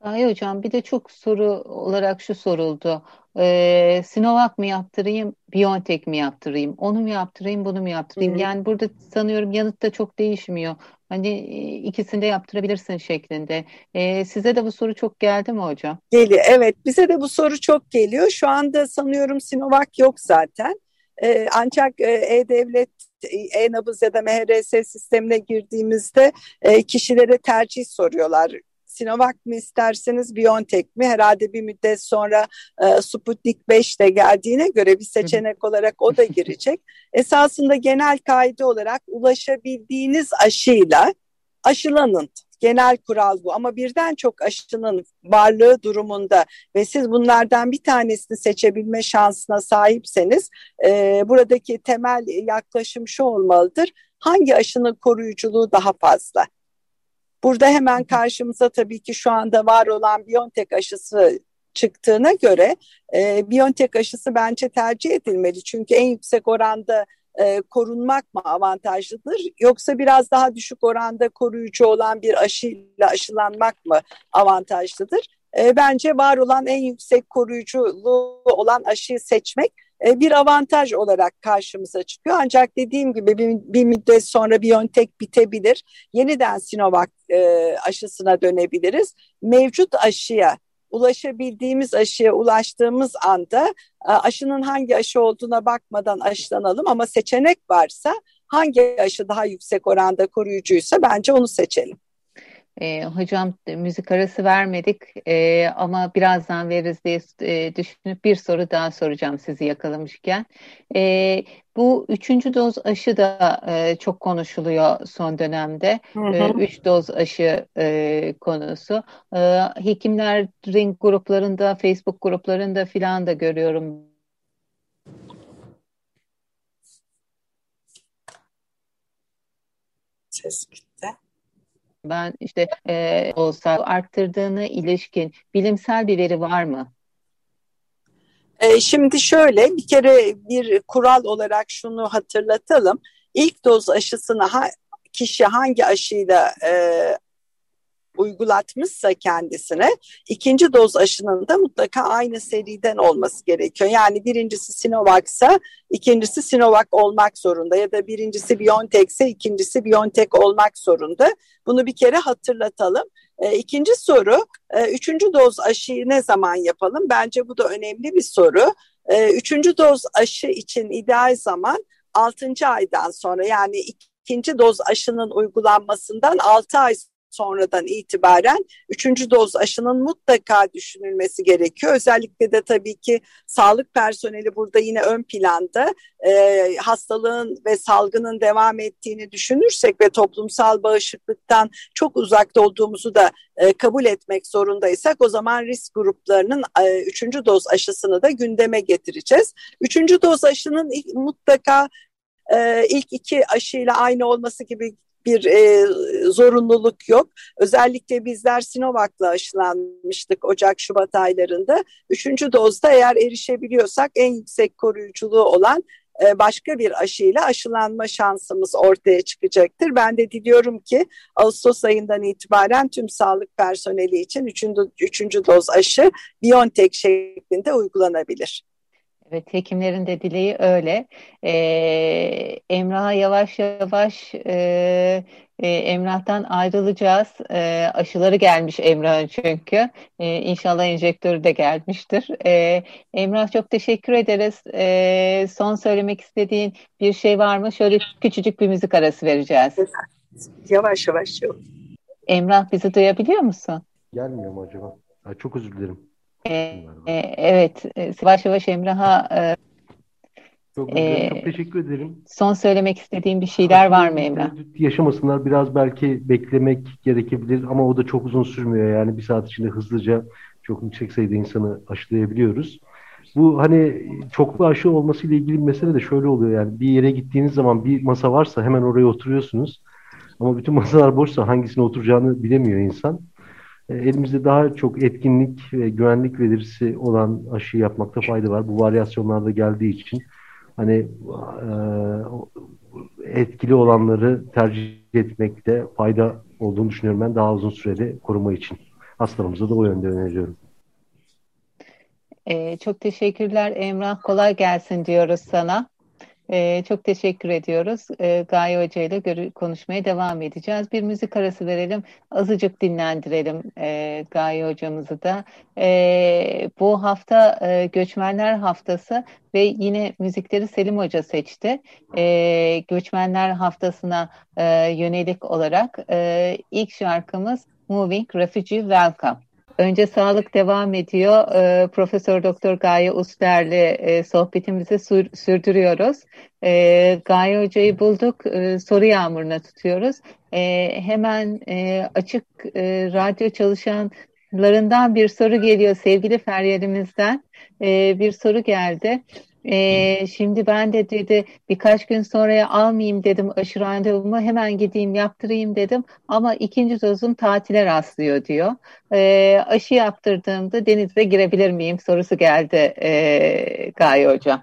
Ay hocam bir de çok soru olarak şu soruldu. Ee, Sinovac mı yaptırayım, BioNTech mi yaptırayım? Onu mu yaptırayım, bunu mu yaptırayım? Hı. Yani burada sanıyorum yanıt da çok değişmiyor. Hani e, ikisini de yaptırabilirsin şeklinde. Ee, size de bu soru çok geldi mi hocam? Geliyor. Evet, bize de bu soru çok geliyor. Şu anda sanıyorum Sinovac yok zaten. Ee, ancak e, E-Devlet, E-Nabız ya da M H R S sistemine girdiğimizde e, kişilere tercih soruyorlar. Sinovac mı isterseniz BioNTech mi? Herhalde bir müddet sonra e, Sputnik beş de geldiğine göre bir seçenek olarak o da girecek. Esasında genel kaide olarak ulaşabildiğiniz aşıyla aşılanın. Genel kural bu ama birden çok aşının varlığı durumunda ve siz bunlardan bir tanesini seçebilme şansına sahipseniz e, buradaki temel yaklaşım şu olmalıdır. Hangi aşının koruyuculuğu daha fazla? Burada hemen karşımıza tabii ki şu anda var olan BioNTech aşısı çıktığına göre e, BioNTech aşısı bence tercih edilmeli. Çünkü en yüksek oranda e, korunmak mı avantajlıdır yoksa biraz daha düşük oranda koruyucu olan bir aşıyla aşılanmak mı avantajlıdır? E, bence var olan en yüksek koruyuculuğu olan aşıyı seçmek e, bir avantaj olarak karşımıza çıkıyor. Ancak dediğim gibi bir, bir müddet sonra BioNTech bitebilir. Yeniden Sinovac e, aşısına dönebiliriz. Mevcut aşıya ulaşabildiğimiz aşıya ulaştığımız anda e, aşının hangi aşı olduğuna bakmadan aşılanalım ama seçenek varsa hangi aşı daha yüksek oranda koruyucuysa bence onu seçelim. E, hocam müzik arası vermedik e, ama birazdan veririz diye e, düşünüp bir soru daha soracağım sizi yakalamışken. E, bu üçüncü doz aşı da e, çok konuşuluyor son dönemde. Hı E, hı. üç doz aşı e, konusu. E, hekimlerin gruplarında, Facebook gruplarında filan da görüyorum. Ses gitti. Ben işte e, olsa arttırdığına ilişkin bilimsel bir veri var mı? E, şimdi şöyle bir kere bir kural olarak şunu hatırlatalım. İlk doz aşısını ha, kişi hangi aşıyla e, uygulatmışsa kendisine ikinci doz aşının da mutlaka aynı seriden olması gerekiyor. Yani birincisi Sinovac'sa ikincisi Sinovac olmak zorunda ya da birincisi BioNTech'se ikincisi BioNTech olmak zorunda. Bunu bir kere hatırlatalım. E, ikinci soru, e, üçüncü doz aşıyı ne zaman yapalım? Bence bu da önemli bir soru. E, üçüncü doz aşı için ideal zaman altıncı aydan sonra yani ikinci doz aşının uygulanmasından altı ay sonradan itibaren üçüncü doz aşının mutlaka düşünülmesi gerekiyor. Özellikle de tabii ki sağlık personeli burada yine ön planda. E, hastalığın ve salgının devam ettiğini düşünürsek ve toplumsal bağışıklıktan çok uzakta olduğumuzu da e, kabul etmek zorundaysak o zaman risk gruplarının e, üçüncü doz aşısını da gündeme getireceğiz. Üçüncü doz aşının mutlaka e, ilk iki aşıyla aynı olması gibi bir e, zorunluluk yok. Özellikle bizler Sinovac'la aşılanmıştık Ocak-Şubat aylarında. Üçüncü dozda eğer erişebiliyorsak en yüksek koruyuculuğu olan e, başka bir aşıyla aşılanma şansımız ortaya çıkacaktır. Ben de diliyorum ki Ağustos ayından itibaren tüm sağlık personeli için üçüncü, üçüncü doz aşı BioNTech şeklinde uygulanabilir. Evet, hekimlerin de dileği öyle. Ee, Emrah'a yavaş yavaş e, e, Emrah'tan ayrılacağız. E, aşıları gelmiş Emrah'ın çünkü. E, İnşallah enjektörü de gelmiştir. E, Emrah çok teşekkür ederiz. E, son söylemek istediğin bir şey var mı? Şöyle küçücük bir müzik arası vereceğiz. Yavaş yavaş yok. Emrah bizi duyabiliyor musun? Gelmiyor mu acaba? Ay, çok özür dilerim. E, e, evet, e, yavaş yavaş Emrah'a e, Çok özür dilerim. e, Çok teşekkür ederim. son söylemek istediğin bir şeyler var mı Aşıyla Emrah? tereddüt yaşamasınlar. Biraz belki beklemek gerekebilir ama o da çok uzun sürmüyor. Yani bir saat içinde hızlıca çok yüksek sayıda insanı aşılayabiliyoruz. Bu hani çoklu aşı olmasıyla ilgili bir mesele de şöyle oluyor yani bir yere gittiğiniz zaman bir masa varsa hemen oraya oturuyorsunuz. Ama bütün masalar boşsa hangisine oturacağını bilemiyor insan. E, Elimizde daha çok etkinlik ve güvenlik verisi olan aşı yapmakta fayda var. Bu varyasyonlarda geldiği için hani e, etkili olanları tercih etmekte fayda olduğunu düşünüyorum ben daha uzun süreli koruma için. hastalarımıza da o yönde öneriyorum. Ee, çok teşekkürler Emrah. Kolay gelsin diyoruz sana. Ee, çok teşekkür ediyoruz. Ee, Gaye Hoca ile görü- konuşmaya devam edeceğiz. Bir müzik arası verelim. Azıcık dinlendirelim e, Gaye Hocamızı da. Ee, bu hafta e, Göçmenler Haftası ve yine müzikleri Selim Hoca seçti. Ee, Göçmenler Haftası'na e, yönelik olarak e, ilk şarkımız Moving Refugee Welcome. Önce sağlık devam ediyor. Ee, Profesör Doktor Gaye Usler'le e, sohbetimizi sür- sürdürüyoruz. Ee, Gaye Hoca'yı bulduk. Ee, soru yağmuruna tutuyoruz. Ee, hemen e, açık e, radyo çalışanlarından bir soru geliyor sevgili Feryal'imizden. Ee, bir soru geldi. Ee, şimdi ben de dedi birkaç gün sonraya almayayım dedim aşı randevumu hemen gideyim yaptırayım dedim ama ikinci dozum tatile rastlıyor diyor. E, aşı yaptırdığımda denize girebilir miyim sorusu geldi e, Gaye Hocam.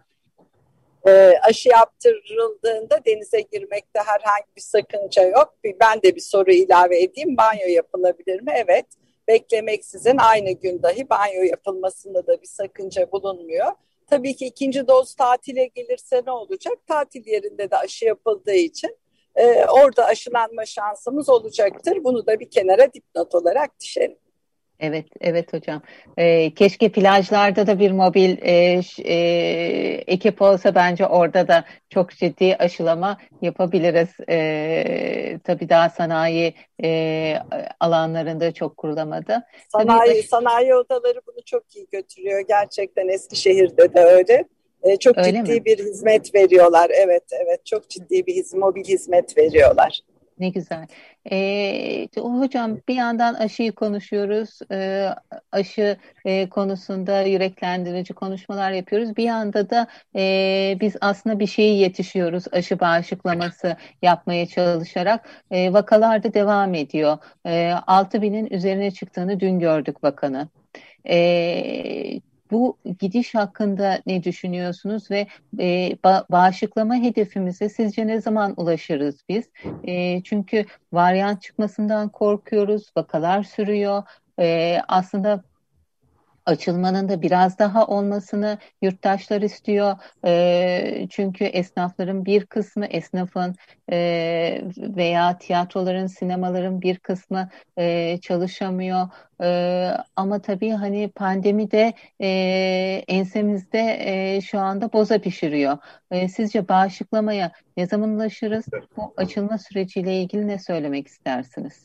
E, aşı yaptırıldığında denize girmekte herhangi bir sakınca yok. Ben de bir soru ilave edeyim. Banyo yapılabilir mi? Evet. Beklemeksizin aynı gün dahi banyo yapılmasında da bir sakınca bulunmuyor. Tabii ki ikinci doz tatile gelirse ne olacak? Tatil yerinde de aşı yapıldığı için e, orada aşılanma şansımız olacaktır. Bunu da bir kenara dipnot olarak düşelim. Evet, evet hocam. Ee, keşke plajlarda da bir mobil e, ş- e, ekip olsa bence orada da çok ciddi aşılama yapabiliriz. Ee, tabii daha sanayi e, alanlarında çok kurulamadı. Tabii Sanayi, aşı, sanayi odaları bunu çok iyi götürüyor. Gerçekten Eskişehir'de de öyle. E, çok öyle mi? ciddi bir hizmet veriyorlar. Evet, evet. Çok ciddi bir hiz, mobil hizmet veriyorlar. Ne güzel. Ee, hocam bir yandan aşıyı konuşuyoruz. Ee, aşı e, konusunda yüreklendirici konuşmalar yapıyoruz. Bir yanda da e, biz aslında bir şeye yetişiyoruz. Aşı bağışıklaması yapmaya çalışarak. E, vakalar da devam ediyor. E, altı binin üzerine çıktığını dün gördük bakanı. E, Bu gidiş hakkında ne düşünüyorsunuz ve e, ba- bağışıklama hedefimize sizce ne zaman ulaşırız biz? E, çünkü varyant çıkmasından korkuyoruz, vakalar sürüyor. E, aslında açılmanın da biraz daha olmasını yurttaşlar istiyor. E, çünkü esnafların bir kısmı, esnafın e, veya tiyatroların, sinemaların bir kısmı e, çalışamıyor. E, ama tabii hani pandemi de e, ensemizde e, şu anda boza pişiriyor. E, sizce bağışıklamaya ne zaman ulaşırız? Bu açılma süreciyle ilgili ne söylemek istersiniz?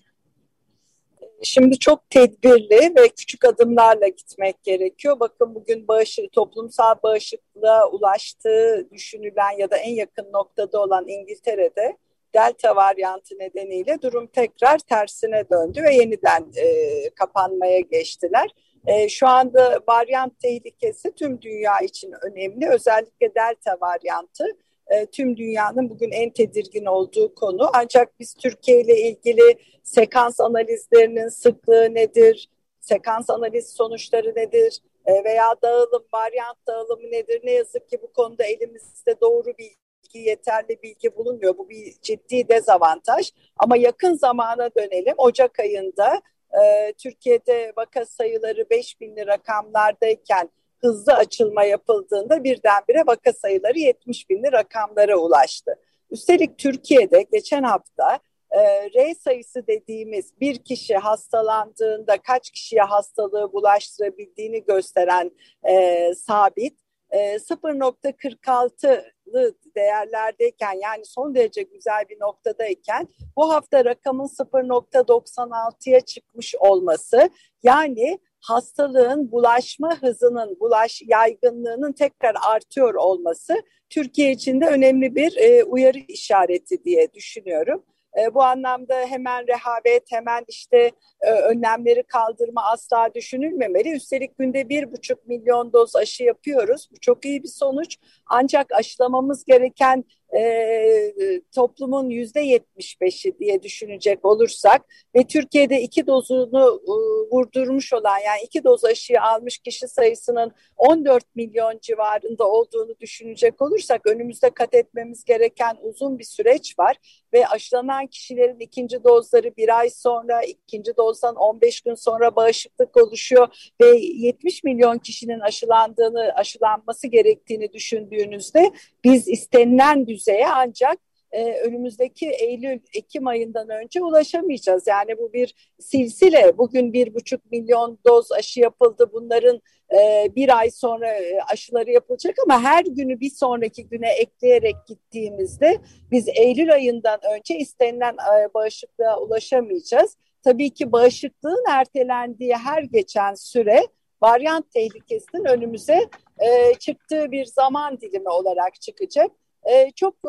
Şimdi çok tedbirli ve küçük adımlarla gitmek gerekiyor. Bakın bugün bağışı, toplumsal bağışıklığa ulaştığı düşünülen ya da en yakın noktada olan İngiltere'de Delta varyantı nedeniyle durum tekrar tersine döndü ve yeniden e, kapanmaya geçtiler. E, şu anda varyant tehlikesi tüm dünya için önemli. Özellikle Delta varyantı e, tüm dünyanın bugün en tedirgin olduğu konu. Ancak biz Türkiye ile ilgili sekans analizlerinin sıklığı nedir, sekans analiz sonuçları nedir e, veya dağılım, varyant dağılımı nedir? Ne yazık ki bu konuda elimizde doğru bilgi, yeterli bilgi bulunmuyor. Bu bir ciddi dezavantaj. Ama yakın zamana dönelim. Ocak ayında e, Türkiye'de vaka sayıları beş binli rakamlardayken hızlı açılma yapıldığında birdenbire vaka sayıları yetmiş binli rakamlara ulaştı. Üstelik Türkiye'de geçen hafta e, R sayısı dediğimiz bir kişi hastalandığında kaç kişiye hastalığı bulaştırabildiğini gösteren e, sabit e, sıfır nokta kırk altılı değerlerdeyken yani son derece güzel bir noktadayken bu hafta rakamın sıfır nokta doksan altıya çıkmış olması yani hastalığın bulaşma hızının, bulaş yaygınlığının tekrar artıyor olması Türkiye için de önemli bir e, uyarı işareti diye düşünüyorum. E, bu anlamda hemen rehavet, hemen işte e, önlemleri kaldırma asla düşünülmemeli. Üstelik günde bir buçuk milyon doz aşı yapıyoruz. Bu çok iyi bir sonuç. Ancak aşılamamız gereken e, toplumun yüzde yetmiş beşi diye düşünecek olursak ve Türkiye'de iki dozunu e, vurdurmuş olan, yani iki doz aşıyı almış kişi sayısının on dört milyon civarında olduğunu düşünecek olursak önümüzde kat etmemiz gereken uzun bir süreç var ve aşılanan kişilerin ikinci dozları bir ay sonra, ikinci dozdan on beş gün sonra bağışıklık oluşuyor ve yetmiş milyon kişinin aşılandığını, aşılanması gerektiğini düşündüğünüzde biz istenilen düzeye ancak e, önümüzdeki Eylül-Ekim ayından önce ulaşamayacağız. Yani bu bir silsile. Bugün bir buçuk milyon doz aşı yapıldı. Bunların e, bir ay sonra e, aşıları yapılacak ama her günü bir sonraki güne ekleyerek gittiğimizde biz Eylül ayından önce istenilen e, bağışıklığa ulaşamayacağız. Tabii ki bağışıklığın ertelendiği her geçen süre varyant tehlikesinin önümüze e, çıktığı bir zaman dilimi olarak çıkacak. E, çok e,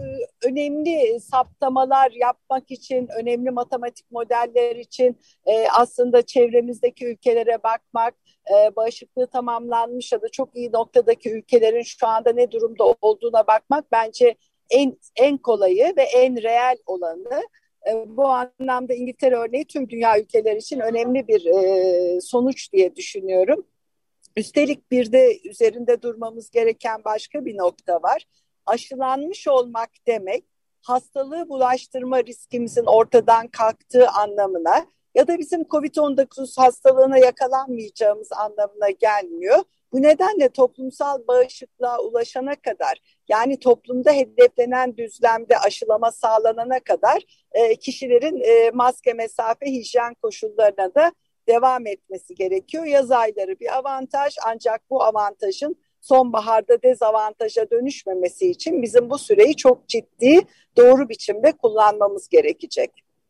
önemli saptamalar yapmak için, önemli matematik modeller için e, aslında çevremizdeki ülkelere bakmak, e, bağışıklığı tamamlanmış ya da çok iyi noktadaki ülkelerin şu anda ne durumda olduğuna bakmak bence en en kolayı ve en reel olanı. Bu anlamda İngiltere örneği tüm dünya ülkeleri için önemli bir e, sonuç diye düşünüyorum. Üstelik bir de üzerinde durmamız gereken başka bir nokta var. Aşılanmış olmak demek hastalığı bulaştırma riskimizin ortadan kalktığı anlamına ya da bizim kovid on dokuz hastalığına yakalanmayacağımız anlamına gelmiyor. Bu nedenle toplumsal bağışıklığa ulaşana kadar, yani toplumda hedeflenen düzlemde aşılama sağlanana kadar e, kişilerin e, maske, mesafe, hijyen koşullarına da devam etmesi gerekiyor. Yaz ayları bir avantaj, ancak bu avantajın sonbaharda dezavantaja dönüşmemesi için bizim bu süreyi çok ciddi, doğru biçimde kullanmamız gerekecek.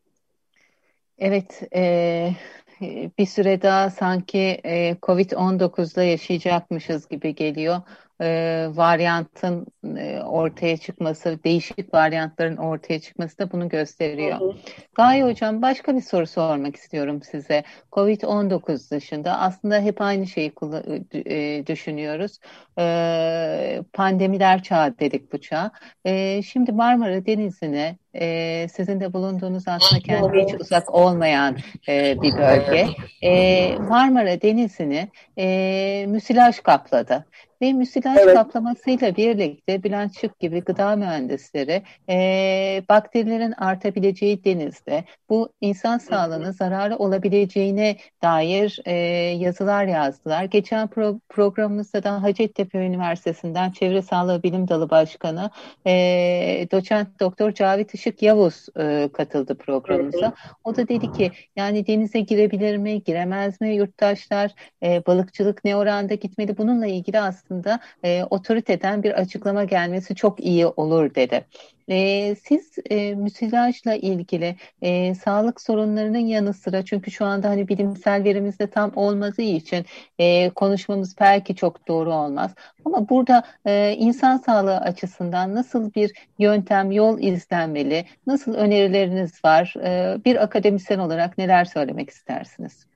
Evet, e, bir süre daha sanki e, kovid on dokuzla yaşayacakmışız gibi geliyor. E, varyantın e, ortaya çıkması, değişik varyantların ortaya çıkması da bunu gösteriyor. Hı hı. Gaye Hocam, başka bir soru sormak istiyorum size. kovid on dokuz dışında aslında hep aynı şeyi e, düşünüyoruz. E, pandemiler çağı dedik bu çağ. E, şimdi Marmara Denizi'ne, e, sizin de bulunduğunuz aslında kendine hiç uzak olmayan e, bir bölge. E, Marmara Denizi'ni e, müsilaj kapladı. Ve müsilaj evet. kaplamasıyla birlikte Bülent Şık gibi gıda mühendisleri e, bakterilerin artabileceği denizde bu insan sağlığına zararlı olabileceğine dair e, yazılar yazdılar. Geçen pro- programımızda da Hacettepe Üniversitesi'nden Çevre Sağlığı Bilim Dalı Başkanı e, Doçent Doktor Cavit Işık Yavuz e, katıldı programımıza. O da dedi ki yani denize girebilir mi, giremez mi yurttaşlar, e, balıkçılık ne oranda gitmeli, bununla ilgili aslında aslında e, otoriteden bir açıklama gelmesi çok iyi olur dedi. E, siz e, müsilajla ilgili e, sağlık sorunlarının yanı sıra, çünkü şu anda hani bilimsel verimiz de tam olmadığı için e, konuşmamız belki çok doğru olmaz. Ama burada e, insan sağlığı açısından nasıl bir yöntem, yol izlenmeli, nasıl önerileriniz var? E, bir akademisyen olarak neler söylemek istersiniz?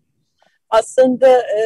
Aslında e,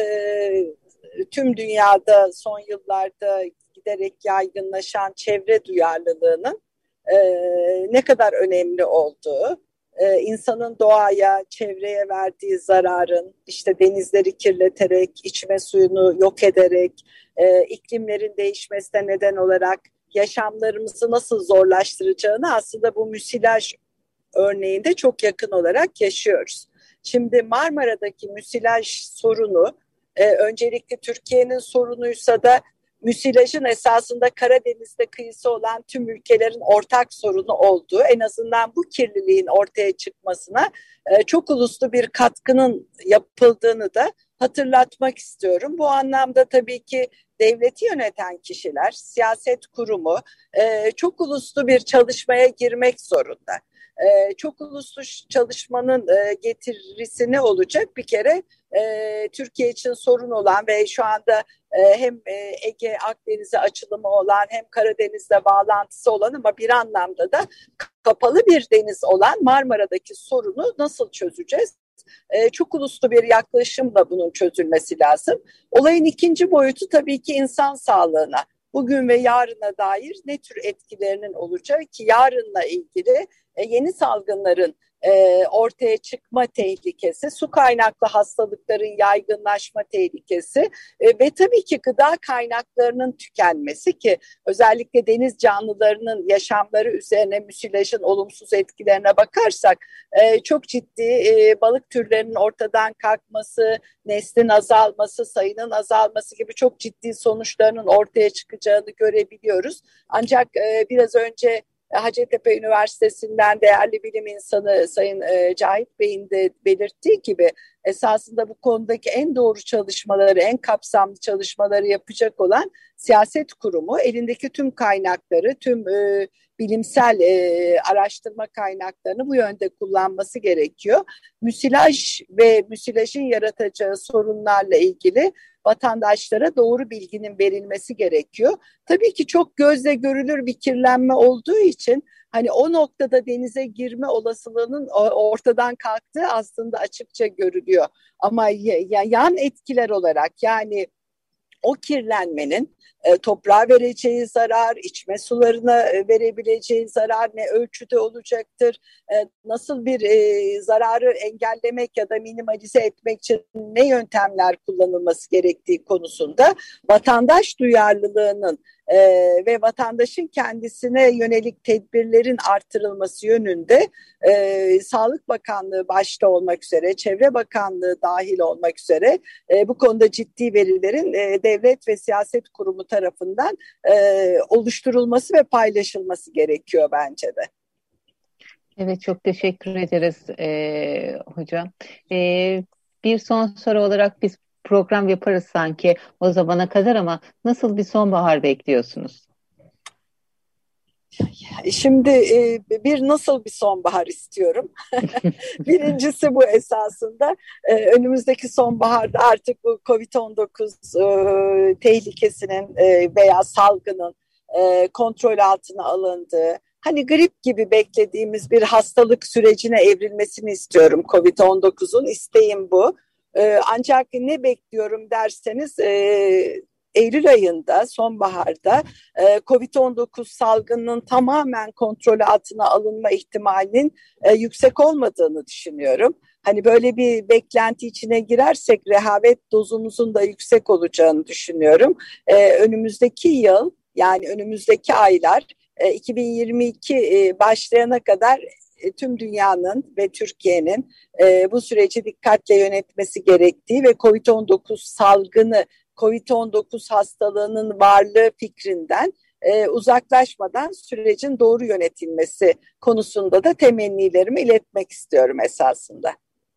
tüm dünyada son yıllarda giderek yaygınlaşan çevre duyarlılığının e, ne kadar önemli olduğu, e, insanın doğaya, çevreye verdiği zararın, işte denizleri kirleterek, içme suyunu yok ederek, e, iklimlerin değişmesine neden olarak yaşamlarımızı nasıl zorlaştıracağını aslında bu müsilaj örneğinde çok yakın olarak yaşıyoruz. Şimdi Marmara'daki müsilaj sorunu e, öncelikle Türkiye'nin sorunuysa da müsilajın esasında Karadeniz'de kıyısı olan tüm ülkelerin ortak sorunu olduğu, en azından bu kirliliğin ortaya çıkmasına e, çok uluslu bir katkının yapıldığını da hatırlatmak istiyorum. Bu anlamda tabii ki devleti yöneten kişiler, siyaset kurumu e, çok uluslu bir çalışmaya girmek zorunda. Ee, çok uluslu çalışmanın e, getirisi ne olacak? Bir kere e, Türkiye için sorun olan ve şu anda e, hem e, Ege Akdeniz'e açılımı olan hem Karadeniz'le bağlantısı olan ama bir anlamda da kapalı bir deniz olan Marmara'daki sorunu nasıl çözeceğiz? E, çok uluslu bir yaklaşımla bunun çözülmesi lazım. Olayın ikinci boyutu tabii ki insan sağlığına bugün ve yarına dair ne tür etkilerinin olacağı ki yarınla ilgili e, yeni salgınların e, ortaya çıkma tehlikesi, su kaynaklı hastalıkların yaygınlaşma tehlikesi e, ve tabii ki gıda kaynaklarının tükenmesi ki özellikle deniz canlılarının yaşamları üzerine müsilajın olumsuz etkilerine bakarsak e, çok ciddi e, balık türlerinin ortadan kalkması, neslin azalması, sayının azalması gibi çok ciddi sonuçlarının ortaya çıkacağını görebiliyoruz. Ancak e, biraz önce Hacettepe Üniversitesi'nden değerli bilim insanı Sayın e, Cahit Bey'in de belirttiği gibi esasında bu konudaki en doğru çalışmaları, en kapsamlı çalışmaları yapacak olan siyaset kurumu elindeki tüm kaynakları, tüm e, bilimsel e, araştırma kaynaklarını bu yönde kullanması gerekiyor. Müsilaj ve müsilajın yaratacağı sorunlarla ilgili vatandaşlara doğru bilginin verilmesi gerekiyor. Tabii ki çok gözle görülür bir kirlenme olduğu için hani o noktada denize girme olasılığının ortadan kalktığı aslında açıkça görülüyor. Ama ya, yan etkiler olarak yani o kirlenmenin e, toprağa vereceği zarar, içme sularına e, verebileceği zarar ne ölçüde olacaktır? E, nasıl bir e, zararı engellemek ya da minimalize etmek için ne yöntemler kullanılması gerektiği konusunda vatandaş duyarlılığının e, ve vatandaşın kendisine yönelik tedbirlerin artırılması yönünde e, Sağlık Bakanlığı başta olmak üzere, Çevre Bakanlığı dahil olmak üzere e, bu konuda ciddi verilerin e, devlet ve siyaset kurumu tarafından e, oluşturulması ve paylaşılması gerekiyor bence de. Evet, çok teşekkür ederiz e, hocam. E, bir son soru olarak biz program yaparız sanki o zamana kadar ama nasıl bir sonbahar bekliyorsunuz? Şimdi e, bir nasıl bir sonbahar istiyorum. Birincisi bu esasında. E, önümüzdeki sonbaharda artık bu kovid on dokuz e, tehlikesinin e, veya salgının e, kontrol altına alındığı, hani grip gibi beklediğimiz bir hastalık sürecine evrilmesini istiyorum kovid on dokuzun. İsteğim bu. E, ancak ne bekliyorum derseniz e, Eylül ayında, sonbaharda e, kovid on dokuz salgınının tamamen kontrol altına alınma ihtimalinin e, yüksek olmadığını düşünüyorum. Hani böyle bir beklenti içine girersek rehavet dozumuzun da yüksek olacağını düşünüyorum. E, önümüzdeki yıl yani önümüzdeki aylar e, iki bin yirmi iki e, başlayana kadar e, tüm dünyanın ve Türkiye'nin e, bu süreci dikkatle yönetmesi gerektiği ve kovid on dokuz salgını kovid on dokuz hastalığının varlığı fikrinden e, uzaklaşmadan sürecin doğru yönetilmesi konusunda da temennilerimi iletmek istiyorum esasında.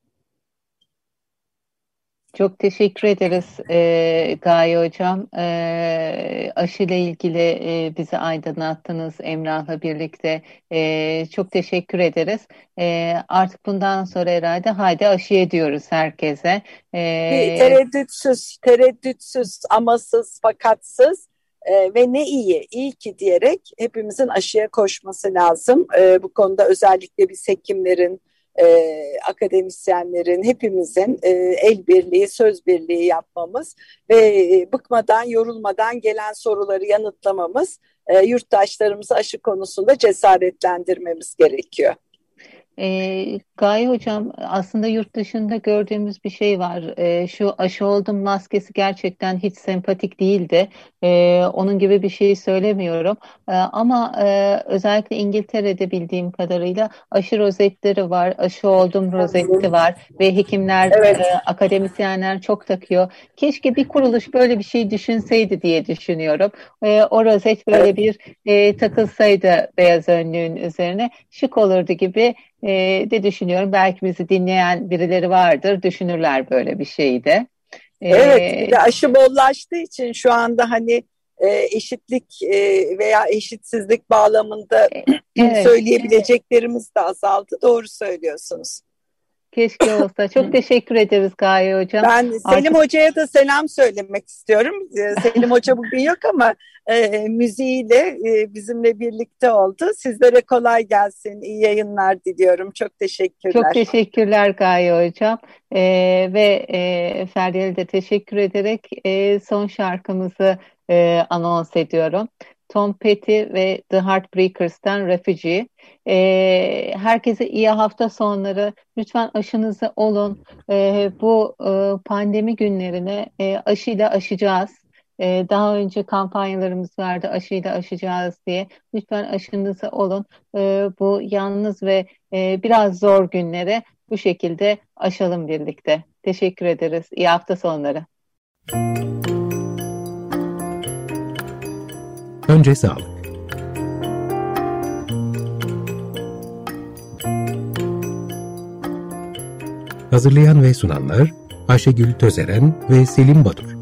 Çok teşekkür ederiz e, Gaye Hocam. E, aşıyla ilgili e, bizi aydınlattınız Emrah'la birlikte. E, çok teşekkür ederiz. E, artık bundan sonra herhalde haydi aşıya diyoruz herkese. E, tereddütsüz, tereddütsüz, amasız, fakatsız e, ve ne iyi, iyi ki diyerek hepimizin aşıya koşması lazım. E, bu konuda özellikle biz hekimlerin, e, akademisyenlerin, hepimizin e, el birliği, söz birliği yapmamız ve e, bıkmadan, yorulmadan gelen soruları yanıtlamamız, e, yurttaşlarımızı aşı konusunda cesaretlendirmemiz gerekiyor. E, Gaye Hocam, aslında yurt dışında gördüğümüz bir şey var. E, şu aşı oldum maskesi gerçekten hiç sempatik değildi. E, onun gibi bir şey söylemiyorum. E, ama e, özellikle İngiltere'de bildiğim kadarıyla aşı rozetleri var, aşı oldum rozeti var ve hekimler, Evet. e, akademisyenler çok takıyor. Keşke bir kuruluş böyle bir şey düşünseydi diye düşünüyorum. E, o rozet böyle Evet. bir e, takılsaydı beyaz önlüğün üzerine şık olurdu gibi e, de düşünüyorum. Belki bizi dinleyen birileri vardır, düşünürler böyle bir şeyi de. E, Evet, bir de aşı bollaştığı için şu anda hani e, eşitlik e, veya eşitsizlik bağlamında evet. söyleyebileceklerimiz de azaldı. Doğru söylüyorsunuz. Keşke olsa. Çok teşekkür ederiz Gaye Hocam. Ben Selim Artık... Hoca'ya da selam söylemek istiyorum. Selim Hoca bugün yok ama e, müziğiyle e, bizimle birlikte oldu. Sizlere kolay gelsin. İyi yayınlar diliyorum. Çok teşekkürler. Çok teşekkürler Gaye Hocam. E, ve e, Feryal'e de teşekkür ederek e, son şarkımızı e, anons ediyorum. Tom Petty ve The Heartbreakers'ten Refugee. Ee, herkese iyi hafta sonları. Lütfen aşınızı olun. Ee, bu e, pandemi günlerine e, aşıyla aşacağız. Ee, daha önce kampanyalarımız vardı aşıyla aşacağız diye. Lütfen aşınızı olun. Ee, bu yalnız ve e, biraz zor günleri bu şekilde aşalım birlikte. Teşekkür ederiz. İyi hafta sonları. Önce sağlık. Hazırlayan ve sunanlar Ayşegül Tözeren ve Selim Badur.